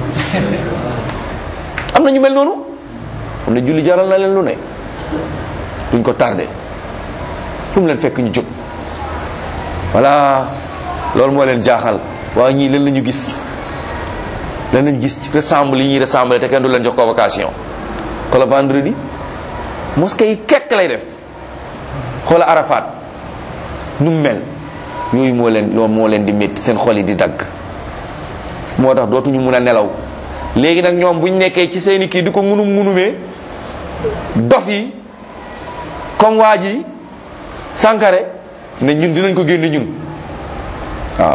A: am na ñu mel noonu, am na julli jaral na leen lu ne, duñ ko tardé, fu mu leen fekk ñu jóg. voilà loolu moo leen jaaxal. waaye ñii lan la ñu gis, lan lañu gis ressemble yi ñuy ressemble te kenn du leen jox convocation. xoola vendredi mosquée yi kekk lay def, xoola Arafat nu mu mel. yooyu moo leen di métti, seen xol yi di dagg. moo tax dootuñu mun a nelaw. léegi nag ñoom buñ nekkee ci seeni kii di ko munumee dof yi comme waa ji Sankare ne ñun dinañ ko génne ñun. waaw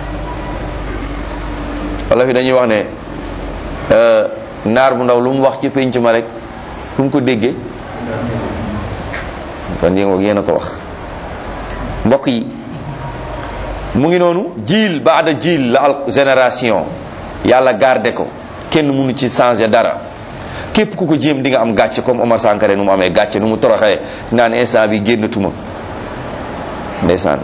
A: wala fi dañuy wax ne naar bu ndaw lu mu wax ci pénc ma rek fu mu ko déggee, kon yéen a ko wax. mbokk yi mu ngi noonu, jiil baada jiil la al génération yàlla garde ko, kenn mënu ci changer dara. képp ku ko jéem di nga am gàcce, comme Omar Sankare nu mu amee gàcce, nu mu toroxee naan instant bi génnatuma. ndeysaan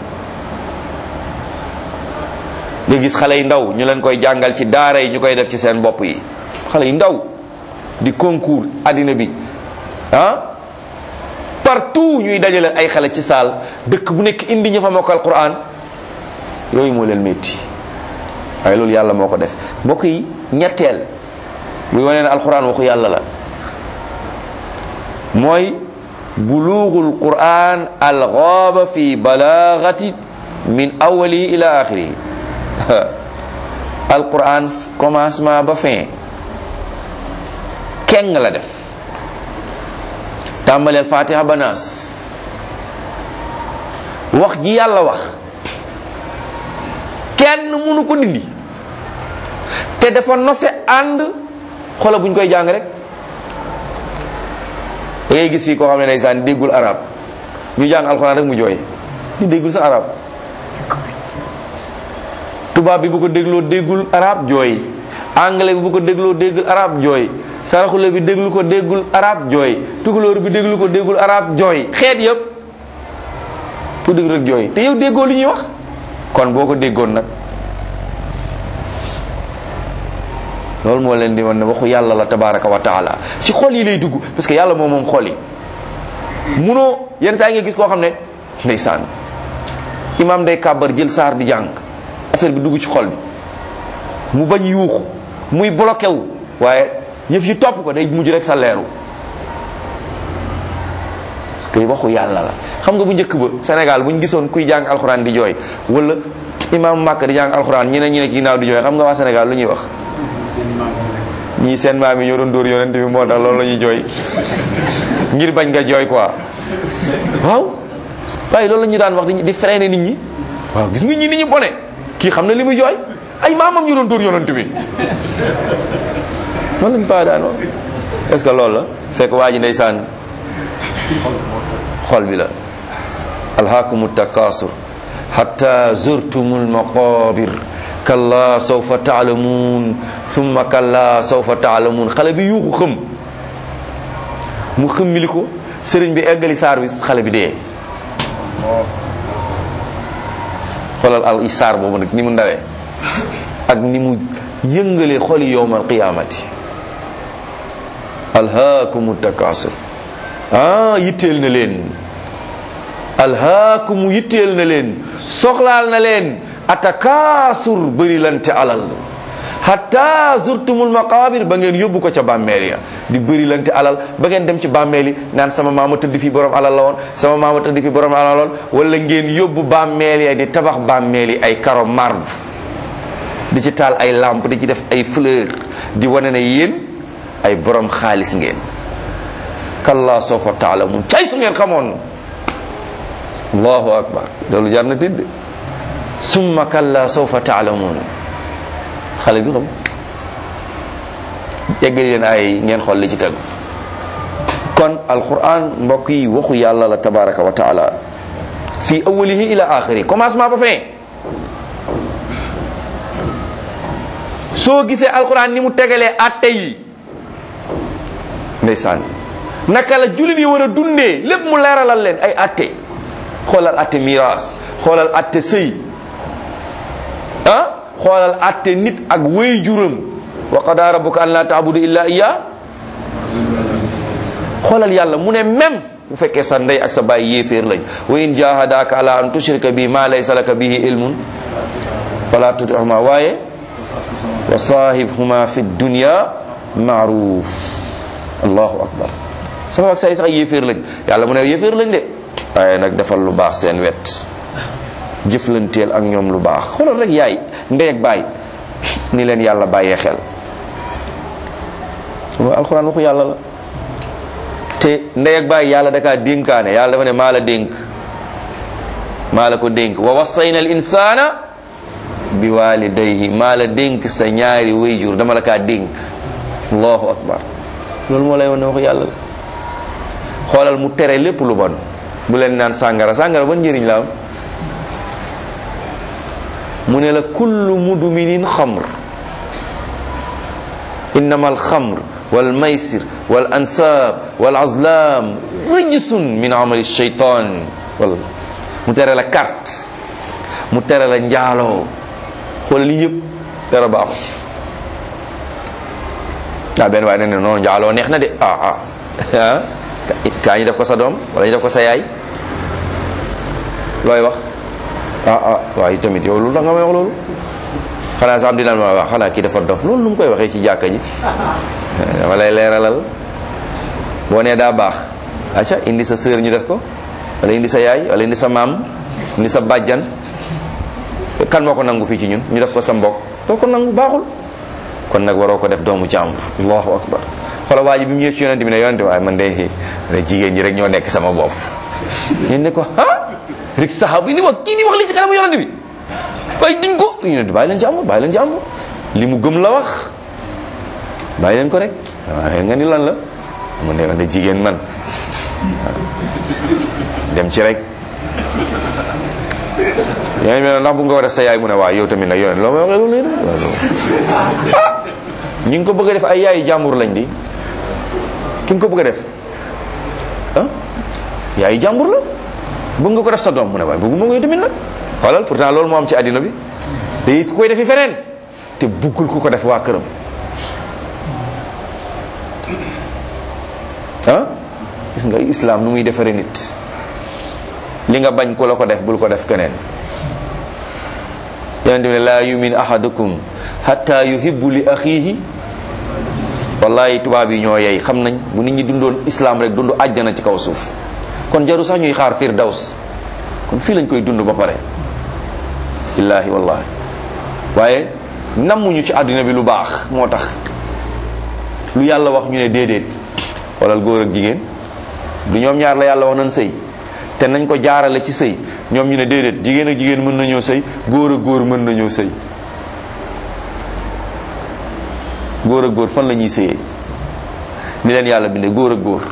A: nga gis xale yu ndaw ñu leen koy jàngal ci daara yi, ñu koy def ci seen bopp yi. xale yu ndaw di concours addina bi partout ñuy dajale ay xale ci saal, dëkk bu nekk indi ñu fa mokkal Qur'an. yooyu moo leen métti, waaye loolu yàlla moo ko def. mbokk yi ñetteel muy wane ne alquran waxu yàlla la, mooy bulughul quran al-ghaba fi balaghati min awwali ila akhiri. alquran commencement ba fin keng la def, tàmbaleel fatiha ba naas. wax ji yàlla wax kenn mënu ko dindi, te dafa nose ànd. xoolal bu ñu koy jàng rek da ngay gis fii koo xam ne ndeysaan déggul arab, ñu jàng alxuraan rek mu jooy, di déggul sa arab. tubaab bi bu ko dégloo déggul arab jooy, anglais bi bu ko dégloo déggul arab jooy, saraxule bi déglu ko déggul arab jooy, tukulóor bi déglu ko déggul arab jooy. xeet yëpp ku dégg rek jooy, te yow déggoo li ñuy wax. kon boo ko déggoon nag, loolu moo leen di wan ne waxu yàlla la tabaraka wa taala. ci xol yi lay dugg, parce que yàlla moom xol yi. munoo yenn saa yi nga gis koo xam ne ndeysaan imaam day kàbbar jël saar di jàng, affaire bi dugg ci xol bi, mu bañ yuuxu, muy bloqué wu, waaye yëf yi topp ko day mujj rek sa leeru, parce que waxu yàlla la. xam nga bu njëkk ba Sénégal bu ñu gisoon kuy jàng alxuraan di jooy, wala imaam Màkka di jàng alxuraan ñeneen ñi ne ci ginnaaw di jooy, xam nga waa Sénégal lu ñuy wax? ñii seen maam yi ñoo doon dóor yonent bi, moo tax loolu la ñuy jooy ngir bañ nga jooy quoi. waaw waaye loolu la ñu daan wax di freiner nit ñi. waaw gis nga ñi ni ñu bone, kii xam na li muy jooy, ay maamam ñu doon dóor yonent bi. man lañ pa daan wax. est-ce que loolu la fekk waa ji ndeysaan xol bi la. alhaakumu takaasur hatta zurtumul maqabir kalla sawfa taalamuun thumma kalla sawfa taalamuun. xale bi yuuxu xëm mu xëmmili ko sëriñ bi eggali saar bi xale bi dee. xoolal al isaar boobu nag ni mu ndawee ak ni mu yëngalee xoli yowmal qiyaamati. alhaakumu takaasur. yitteel na leen. alhaakumu yitteel na leen, soxlaal na leen atakaasur bëri lante alal hatta zurtumul maqabir ba ngeen yóbbu ko ca bàmmeel ya di bëri lante alal ba ngeen dem ci bàmmeel yi naan sama maama tëdd fi borom alal la woon, sama maama tëdd fi borom alal la woon. wala ngeen yóbbu bàmmeel ya di tabax bàmmeel yi ay karo marbre, di ci taal ay lampe, di ci def ay fleur, di wane ne yéen ay borom xaalis ngeen. kalla sawfa taalamun, cay su ngeen xamoon. allahu akbar, loolu jar na tidd. summa kalla sawfa taalamun. xale bi xam eggali leen ay ngeen xool li ci tegu. kon alquran mbokk yi waxu yàlla la tabaraka wa taala fi awalihi ila axiri, commencement ba fin. soo gisee alquran ni mu tegalee atte yi ndeysaan, naka la jullit yi war a dundee lépp mu leeralal leen ay atte. xoolal atte miraas, xoolal atte sëy, xoolal atte nit ak wéy juram. wa qadaa rabbuka an laa taabudu illa iya. xoolal yàlla mu ne même bu fekkee sa ndey ak sa baay yéeféer lañ, wa in jahadaka ala an tushrika bi ma laysa laka bihi ilmun fala tutihuma, waaye wa sahibhuma fi dunya ma'ruf. allahu akbar. sama ak say sax yéeféer lañ, yàlla mu ne yéeféer lañ de, waaye nag defal lu baax seen wet, jëflanteel ak ñoom lu baax. xoolal rek yaay ndey ak baay ni leen yàlla bàyyee xel. waaw alxuraan waxu yàlla la. te ndey ak baay yàlla dakaa dénkaane, yàlla dafa ne maa la dénk, maa la ko dénk. wa wassayna al insana bi walidayhi, maa la dénk sa ñaari wayjur, dama la kaa dénk. allahu akbar. loolu moo lay wane waxu yàlla la. xoolal mu tere lépp lu bon. bu leen naan sàngara, sàngara ban njëriñ la am. mu ne la kullu mudminin xamr, innama alxamr wal maysir wal ansab wal azlam rijsun min amali shaytan. wala mu tere la carte, mu tere la njaaloo. xoolal lii yëpp dara baaxu. benn waaye ne ne noonu njaaloo neex na de. kaa ñu def ko sa doom wala ñu def ko sa yaay, looy wax? waaye tamit yow lu tax nga may wax loolu? xanaa sax am dinaan ma wax xanaa kii dafa dof. loolu nu mu koy waxee ci jàkka ji? dama lay leeralal. boo nee daa baax, acca indi sa sœur ñu def ko, wala indi sa yaay, wala indi sa maam, indi sa bàjjan. kan moo ko nangu fii ci ñun ñu def ko sa mbokk? doo ko nangu, baaxul. kon nag waroo ko def doomu jàmbur. allahu akbar. xoolal waa ji bi mu ñëwee ci yonent bi ne yonent waaye man de jigéen ñi rek ñoo nekk sama bopp. ñu ne ko rek saxaaba yi ni wax kii di wax li ci kanamu yonent bi waaye duñ ko. yonent bi bàyyi leen jàmbur, bàyyi leen jàmbur, li mu gëm la wax, bàyyi leen ko rek. waaye nga ni lan la mu ne man de jigéen man dem ci rek. yonent bi ndax bu nga ko def sa yaay mu ne waaw yow tamit nag yonent loo may waxee loolu ñu ngi ko bëgg a def ay yaayu jàmbur lañ di. ki nga ko bëgg a def yaayu jàmbur la, bëgg nga ko def sa doom mu ne waaye bëgguma ko yow tamit nag. xoolal pourtant loolu moo am ci àddina bi, day ku koy defi feneen te buggul ku ko def waa këram. gis nga islam nu muy defaree nit. li nga bañ ku la ko def bul ko def keneen. yonent bi ne laa yumin ahadukum hatta yuhibbu li axiihi. wallahi tubaab yi ñoo yey, xam nañ bu nit ñi dundoon islam rek dund àjjana ci kaw suuf. kon jaru sax ñuy xaar firdaws, kon fii lañ koy dund ba pare. billaahi wallahi. waaye nammuñu ci àddina bi lu baax, moo tax lu yàlla wax ñu ne déedéet. xoolal góor ak jigéen, du ñoom ñaar la yàlla wax nañ sëy te nañ ko jaarale ci sëy, ñoom ñu ne déedéet jigéen ak jigéen mën nañoo sëy, góor ak góor mën nañoo sëy. góor ak góor fan la ñuy sëyee? ni leen yàlla bindee góor ak góor.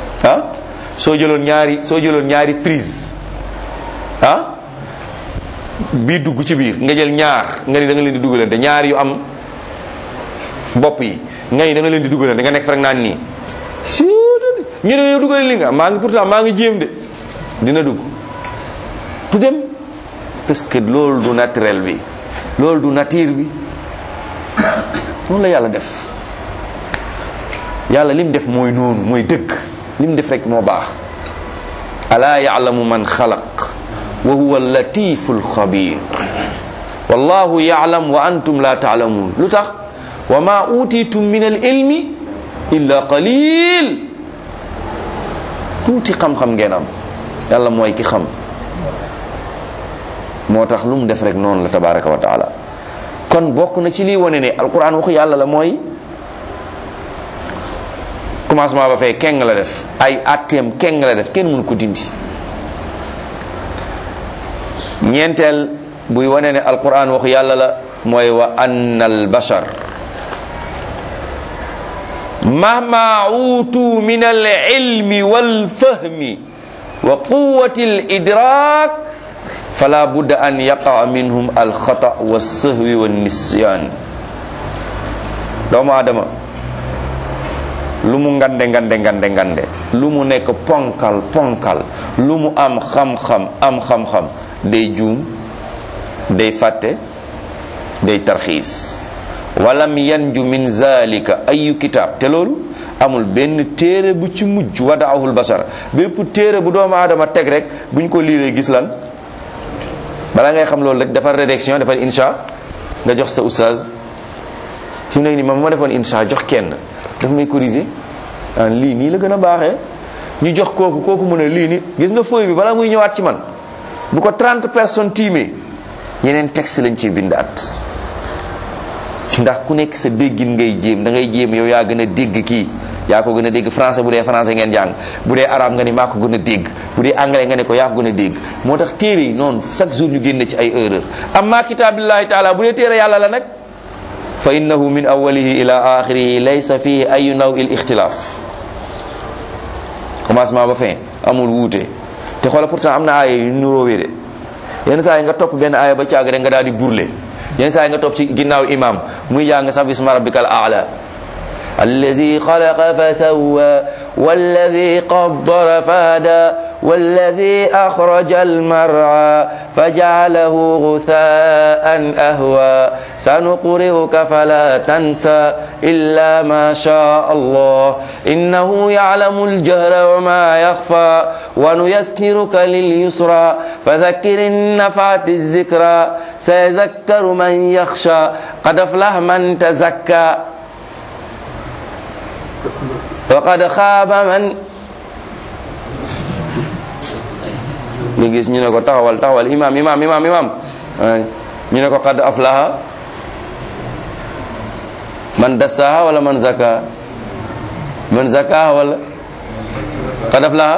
A: soo jëloon ñaari prise bii dugg ci biir nga jël ñaar nga ni da nga leen di dugalante ñaar yu am bopp yi nga ni da nga leen di dugalante nga nekk fa rek naan nii si ñu ne yow dugal li nga maa ngi pourtant maa ngi jéem de dina dugg du dem parce que loolu du naturel bi loolu du nature bi noonu la yàlla def yàlla lim def mooy noonu mooy dëgg lim def rek moo baax alaa ya'lamu man xalaq wa huwa al-latiful xabir wallahu ya'lam wa antum la ta'lamun lu tax wa ma utitum min al-ilmi illa qalil tuuti xam-xam ngeen am yàlla mooy ki xam moo tax lu mu def rek noonu la tabaraka wa taala kon bokk na ci lii wane ne alquran waxu yàlla la mooy commencement ba fay keng la def ay atteem keng la def kenn mënu ko dindi ñeenteel buy wane ne alquran waxu yàlla la mooy wa anna al bashar mahma utu min al ilmi wal fahmi wa quwwati al idrak fala budda an yaqa minhum al khata wa sahwi wa nisyan doomu adama lu mu ngande lu mu nekk ponkal lu mu am xam-xam day juum day fàtte day tarxiis walam yanju min zalika ayu kitab te loolu amul benn téere bu ci mujj wadaahul bashar bépp téere bu doomu aadama teg rek buñ ko liiree gis lan balaa ngay xam loolu rek defar rédaction defar insha nga jox sa oustaz fi mu nekk nii ma defoon insha jox kenn daf may corriger lii nii la gën a baaxee ñu jox kooku mu ne lii nii gis nga feuille bi balaa muy ñëwaat ci man bu ko 30 personnes tiimee yeneen texte lañ ciy bindaat ndax ku nekk sa déggin ngay jéem da ngay jéem yow yaa gën a dégg kii yaa ko gën a dégg français bu dee français ngeen jàng bu dee arabe nga ni maa ko gën a dégg bu dee anglais nga ne ko yaa ko gën a dégg moo tax téere yi noonu chaque jour ñu génne ci ay erreur amma kitaabillahi taala bu dee téere yàlla la nag fa innahu min awwalihi ila axirihi laysa fihi ayu naw il ixtilaaf commencement ba fin amul wuute te xoola pourtant am na aaya yu nuróowee de yenn saa yi nga topp benn aaya ba caag rek nga daal di burle yenn saa yi nga topp ci ginnaaw imam muy jàng sax bisma rabbikal a'la الذي خلق فسوى والذي قدر فهدى والذي أخرج المرعى فجعله غثاء أهوى سنقرئك فلا تنسى إلا ما شاء الله إنه يعلم الجهر وما يخفى ونيسرك لليسرى فذكر إن نفعت الذكرى سيذكر من يخشى قد أفلح من تزكى waqad xaaba man nga gis ñu ne ko taxawal imam ñu ne ko qad aflaha man dassaha wala man zakaha wala qad aflaha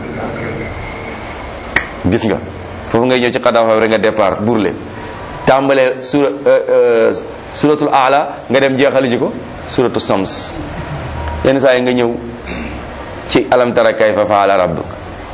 A: gis nga foofu ngay ñëw ci qad aflaha rek nga départ burle tàmbale suratul a'la nga dem jeexali ji ko suratul sams yenn saa yi nga ñëw ci alam tara kayfa faala rabbuk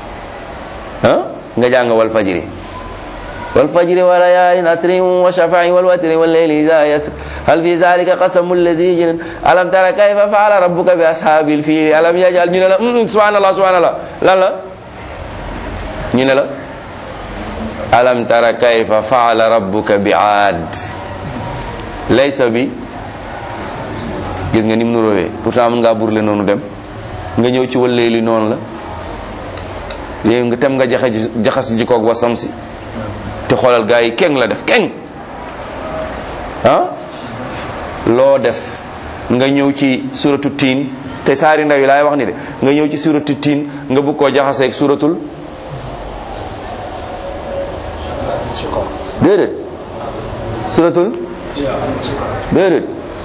A: nga jàng wal fajri wa layaalin asrin wa shafa'in wal watri wal layli idha yasr hal fi zalika qasamul ladhi jin alam tara kayfa faala rabbuka bi ashabil fil alam yaj'al ñu ne la subhanallah lan la ñu ne la alam tara kayfa faala rabbuka bi aad laysa bi gis nga ni mu nuróowee pourtant mën ngaa burle noonu dem nga ñëw ci walleeli noonu la léegi nga tem nga jaxas jikoog wa samsi te xoolal gaa yi keng la def keng loo def nga ñëw ci suratu tiin te saari ndaw yi laay wax ni de nga ñëw ci suratu tiin nga bëgg koo jaxaseeg suratul déedéet suratul déedéet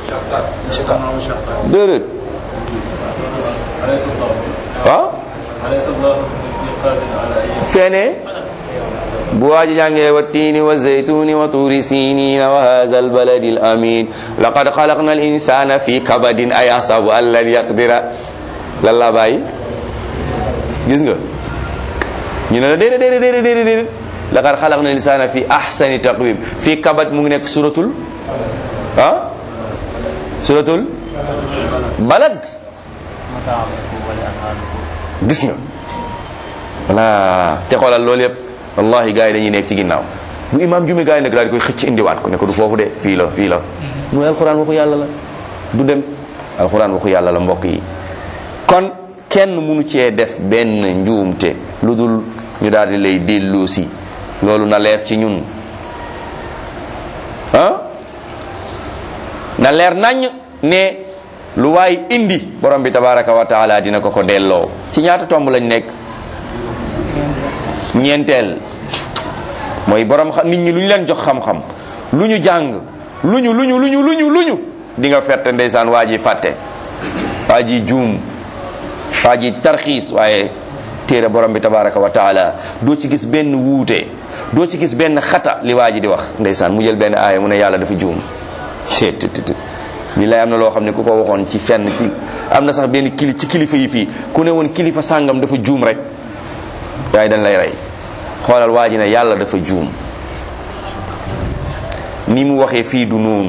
A: waaw feene bu waaji jàngee wa tiini wa zaytuni wa tuuri sinina wa hadha al baladi al amin laqad xalaqna al insana fi kabadin ayasabu an lan yaqdira lan la bàyyi gis nga ñu ne la déedéet laqad xalaqna al-insana fi ahsani taqwim. fii kabat mu ngi nekk suratul suratul balad. gis nga voilà te xoolal loolu yëpp wallahi gars yi dañuy nekk ci ginnaaw bu imam jume gars yi nag daal di koy xëcc indiwaat ko ne ko du foofu de fii la fii la. mooy alquran waxu yàlla la du dem. alquran waxu yàlla la mbokk yi. kon kenn munu cee def benn njuumte lu dul ñu daal di lay dellu si loolu na leer ci ñun na leer nañ ne lu waay indi borom bi tabaraka wa taala dina ko delloo. ci ñaata tomb lañ nekk? ñeenteel mooy borom nit ñi lu ñu leen jox xam-xam lu ñu jàng lu ñu di nga ferte ndeysaan waa ji fàtte waa ji juum waa ji tarxiis waaye téere borom bi tabaraka wa taala doo ci gis benn wuute doo ci gis benn xata li waa ji di wax ndeysaan mu jël benn aaya mu ne yàlla dafa juum li lay am na loo xam ne ku ko waxoon ci fenn ci am na sax benn ci kilifa yi fii ku ne woon kilifa sàngam dafa juum rek waaye dañ lay rey. xoolal waa ji ne yàlla dafa juum ni mu waxee fii du noonu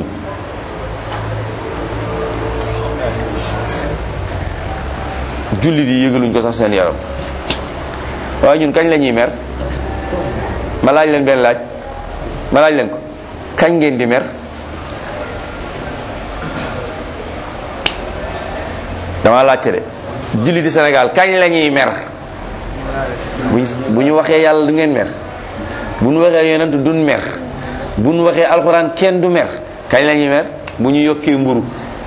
A: jullit yi yëgaluñ ko sax seen yaram. waaye ñun kañ la ñuy mer? ma laaj leen benn laaj ma laaj leen ko kañ ngeen di mer? dama laajte de jullit di Sénégal kañ la ñuy mer? bu ñu waxee yàlla du ngeen mer, bu ñu waxee yonent duñ mer, bu ñu waxee alxuraan kenn du mer. kañ la ñuy mer? bu ñu yokkee mburu.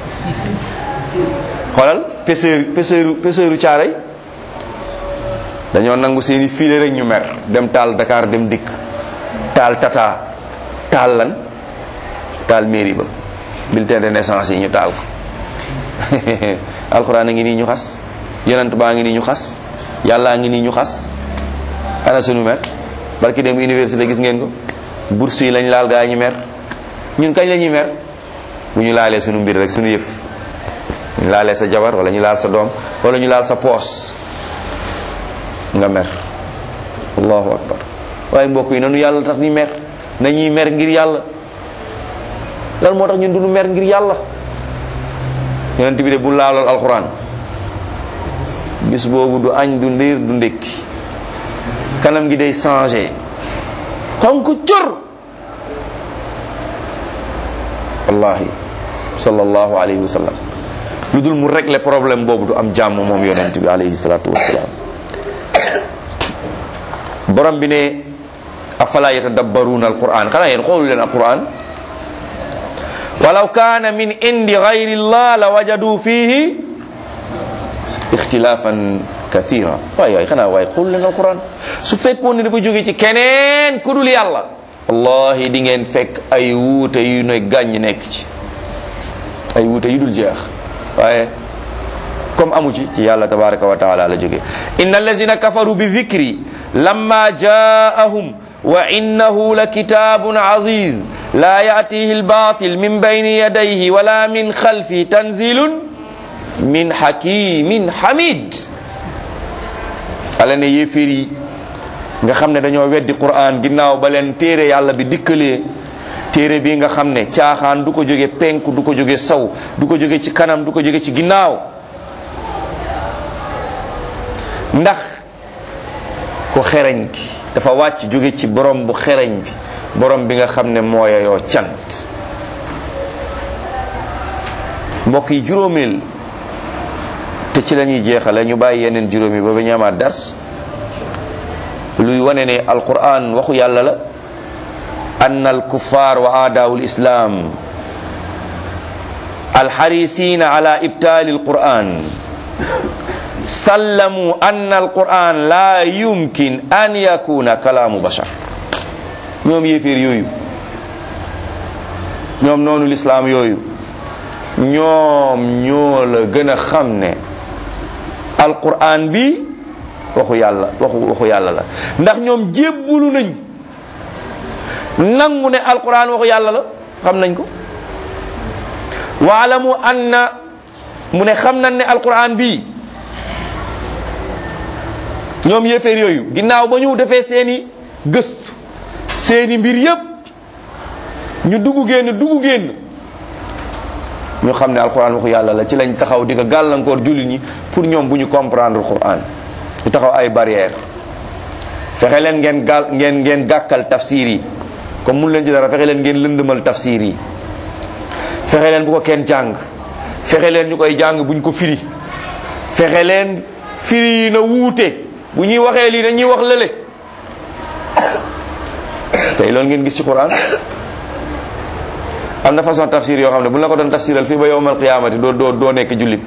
A: xoolal pêcheur caaray dañoo nangu seeni fiile rek ñu mer dem taal Dakar dem dikk taal Tata taal lan taal mairie ba bulletin de naissance yi ñu taal ko alxuraan a ngi nii ñu xas, yonent baa ngi nii ñu xas, yàllaa ngi nii ñu xas. ana sunu mer? barki dem université gis ngeen ko bourse yi lañ laal gaa ñu mer. ñun kañ la ñuy mer? bu ñu laalee sunu mbir rek sunu yëf, ñu laalee sa jabar wala ñu laal sa doom wala ñu laal sa poos nga mer. allahu akbar. waaye mbokk yi nanu yàlla tax ni mer, nañuy mer ngir yàlla. lan moo tax ñun duñu mer ngir yàlla? yonent bi de bu laalool alxuraan bis boobu du añ du ndéer du ndékki, kanam gi day changé xonk cor. wallahi sallallahu alayhi wa sallam lu dul mu régler problème boobu du am jàmm moom yonent bi alayhi salatu wasalaam. borom bi ne afala yatadabbaruna alquran, xanaa yéen xoolu leen alquran. walaw kaana min indi gayri llah la wajadu fihi ixtilafan kathira. waay xanaa waay xoolu leen alquran. su fekkoon ne dafa jóge ci keneen ku dul yàlla wallahi di ngeen fekk ay wuute yu ne gàññ nekk ci, ay wuute yu dul jeex. waaye comme amu ci yàlla tabaraka wa taala la jóge. inna allazina kafaru bi dhikri lamma jaahum wa innahu la kitabun aziz la yatihi albatil min bayni yadayhi wala min khalfi tanzilun min hakimin hamid. ala ne yéeféer yi nga xam ne dañoo weddi Qur'an ginnaaw ba leen téere yàlla bi dikkalee, téere bi nga xam ne caaxaan du ko jóge penku du ko jóge sow du ko jóge ci kanam du ko jóge ci ginnaaw, ndax ko xereñ ki dafa wàcc jóge ci borom bu xereñ bi, borom bi nga xam ne mooyayoo cant. mbokk yi juróomeel te ci la ñuy jeexale, ñu bàyyi yeneen juróomi ba ba ñu amaat dars, luy wane ne alquran waxu yàlla la. أن الكفار وأعداء الإسلام الحريصين على إبطال القرآن سلموا أن القرآن لا يمكن أن يكون كلام بشر. ñoom yéeféer yooyu, ñoom noonu l'islam yooyu, ñoom ñoo la gën a xam ne alquran bi waxu yàlla la, ndax ñoom jébbulu nañ nangu ne alquran waxu yàlla la, xam nañ ko. waalamu anna mu ne xam nañ ne alquran bi ñoom yéeféer yooyu ginnaaw ba ñu defee seeni gëstu seeni mbir yépp ñu dugg génn ñu xam ne alquran waxu yàlla la. ci lañ taxaw di ko gàllankoor jullit ñi pour ñoom bu ñu comprendre alquran. ñu taxaw ay barrière fexe leen ngeen gàkkal tafsir yi comme mun leen ci dara. fexe leen ngeen lëndëmal tafsir yi. fexe leen bu ko kenn jàng. fexe leen ñu koy jàng buñ ko firi. fexe leen firi yi na wuute bu ñuy waxee lii dañuy wax lële. tey loolu ngeen gis ci quran. am na façon tafsir yoo xam ne bu la ko doon tafsiral fii ba yawmal qiyaamati doo nekk jullit.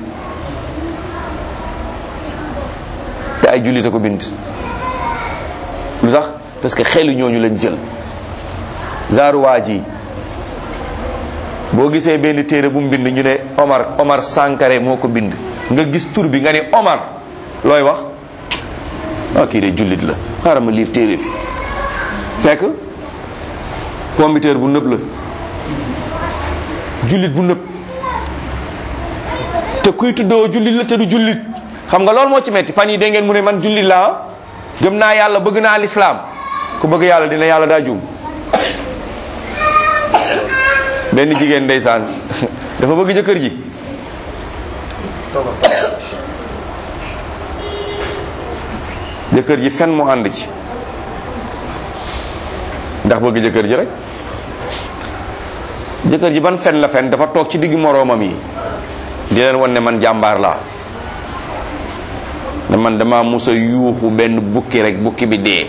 A: te ay jullit a ko bind. lu tax parce que xelu ñooñu lañ jël. zaaruwaa ji boo gisee benn téere bu mu bind ñu ne Omar Sankare moo ko bind nga gis tur bi nga ne Omar looy wax kii de jullit la xaaral ma liir téere bi fekk computer bu nëb la. jullit bu nëb te kuy tuddoo jullit la te du jullit. xam nga loolu moo ci metti fan yi dégg ngeen mu ne man jullit laa gëm naa yàlla bëgg naa lislaam. ku bëgg yàlla dina yàlla daa juum. benn jigéen ndeysaan dafa bëgg jëkkër ji jëkkër ji fen mu ànd ci ndax bëgg jëkkër ji rek. jëkkër ji ban fen la fen dafa toog ci digg moroomam yi di leen wan ne man jàmbaar laa ne man dama musa yuuxu benn bukki rek bukki bi dee.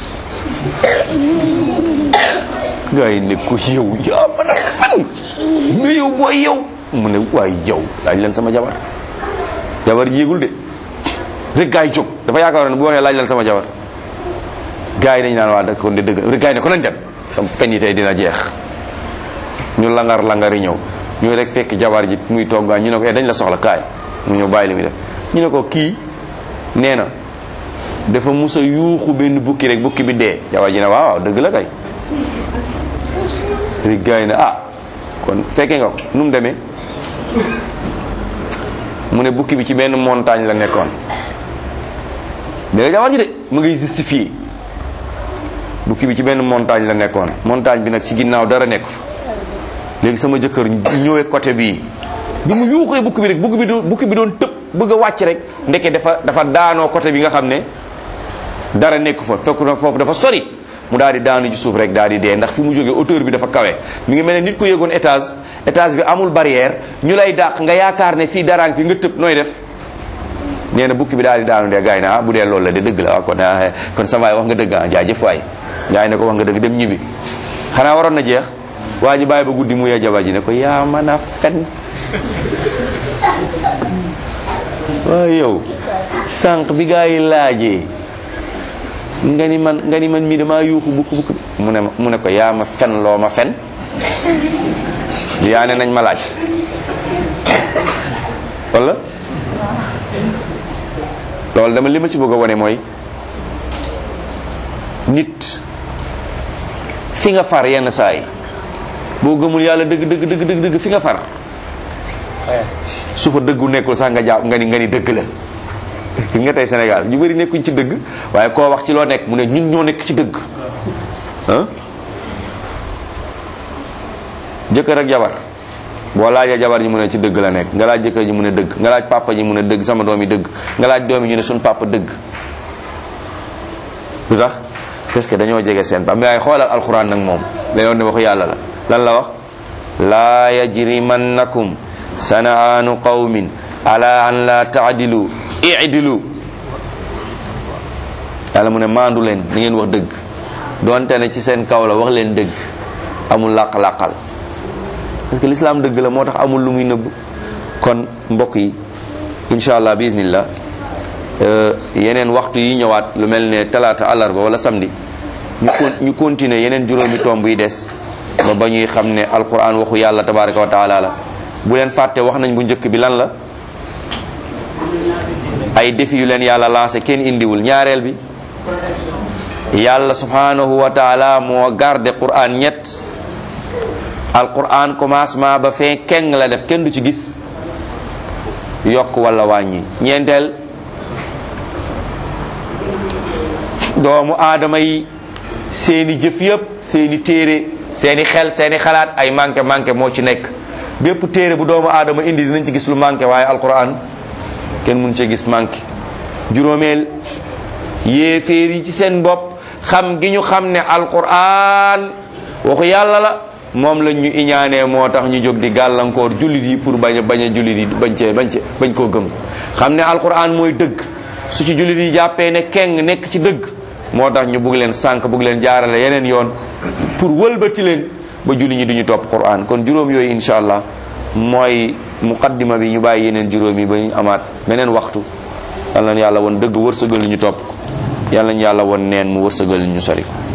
A: gaa yi ne ko yow yaa mën a fen mais yow booy yow mu ne waay yow laaj leen sama jabar yéegul de rek gaa yi jóg dafa yaakaaroon ne bu waxee laaj leen sama jabar gaa yi dañu naan waa kon de dëgg rek gaa yi ne ko nañ dem sam fen yi tey dina jeex. ñu langari ñëw ñu rek fekk jabar ji muy toggaa ñu ne ko dañ la soxla kaay mu ñëw bàyyi li muy def ñu ne ko kii nee na dafa musa yuuxu benn bukki rek bukki bi dee. jabar ji ne waaw dëgg la kay rek gars yi ne kon fekke nga ko nu mu demee mu ne bukki bi ci benn montagne la nekkoon. dégg jabar ji de mu ngay justifier bukki bi ci benn montagne la nekkoon montagne bi nag ci ginnaaw dara nekk fa. léegi sama jëkkër ñëwee côté bii bi mu yuuxee bukki bi rek bukki bi doon tëb bëgg a wàcc rek ndeke dafa daanoo côté bi nga xam ne dara nekk fa fekk na foofu dafa sori mu daal di daanu ci suuf rek daal di dee ndax fi mu jógee hauteur bi dafa kawe. mi ngi mel ne nit ku yéegoon étage bi amul barrière ñu lay dàq nga yaakaar ne fii daraang fi nga tëb nooy def. nee na bukki bi daal di daanu dee gars yi ne bu dee loolu la de dëgg la kon sama waay wax nga dëgg jaajëf waay gars yi ne ko wax nga dëgg dem ñibbi xanaa waroon na jeex. waa ji bàyyi ba guddi mu yee jabar ji ne ko yaa mën a fen waaye yow sànq bi gaa yi laajee nga ni man mii damaa yuuxu bukk mu ne ko yaa ma fen loo ma fen yaa ne nañ ma laaj walla loolu dama li ma ci bëgg a wone mooy nit fi nga far yenn saa yi boo gëmul yàlla dëgg fi nga far su fa dëggu nekkul sax nga jàpp nga ni dëgg la. gis nga tey Sénégal ñu bari nekkuñ ci dëgg waaye koo wax ci loo nekk mu ne ñun ñoo nekk ci dëgg jëkkër ak jabar boo laajee jabar ji mu ne ci dëgg la nekk nga laaj jëkkër ji mu ne dëgg nga laaj papa ji mu ne dëgg sama doom yi dëgg nga laaj doom yi ñu ne suñ papa dëgg. lu tax parce que dañoo jege seen papa mais xoolal alxuraan nag moom dañoo ne waxu yàlla la. lan la wax laa yajrimannakum sanaanu qawmin ala an la taadilu i'dilu yàlla mu ne maandu leen da ngeen wax dëgg doonte ne ci seen kaw la wax leen dëgg amul làq-làqal parce que l'islam dëgg la moo tax amul lu muy nëbb. kon mbokk yi insha allah bismillah yeneen waxtu yi ñëwaat lu mel ne talaata àllarba wala samedi ñu continuer yeneen juróomi tomb yi des ba ñuy xam ne alquran waxu yàlla tabaraka wa taala la. bu leen fàtte wax nañ bu njëkk bi lan la ay défi yu leen yàlla lancé kenn indiwul. ñaareel bi yàlla subhanahu wa taala moo garde quran ñett alquran commencement ba fin keng la def kenn du ci gis yokk wala wàññi. ñeenteel doomu aadama yi seeni jëf yëpp, seeni téere, seeni xel, seeni xalaat ay manqué moo ci nekk. bépp téere bu doomu aadama indi dinañ ci gis lu manqué, waaye alquran kenn mun ci gis manqué. juróomeel, yéeféer yi ci seen bopp xam gi ñu xam ne alquran waxu yàlla la, moom lañ ñu iñaanee, moo tax ñu jóg di gàllankoor jullit yi pour bañ a jullit yi bañ koo gëm. xam ne alquran mooy dëgg, su ci jullit yi jàppee ne keng nekk ci dëgg, moo tax ñu bugg leen sànq, bugg leen jaarale yeneen yoon pour wëlbati leen ba jullit ñi duñu topp quran. kon juróom yooyu insha allah mooy muqaddima bi, ñu bàyyi yeneen juróom yi ba ñu amaat beneen waxtu. yal na yàlla woon dëgg wërsëgal ñu topp ko, yal nañu yàlla woon neen mu wërsëgal ñu sori ko.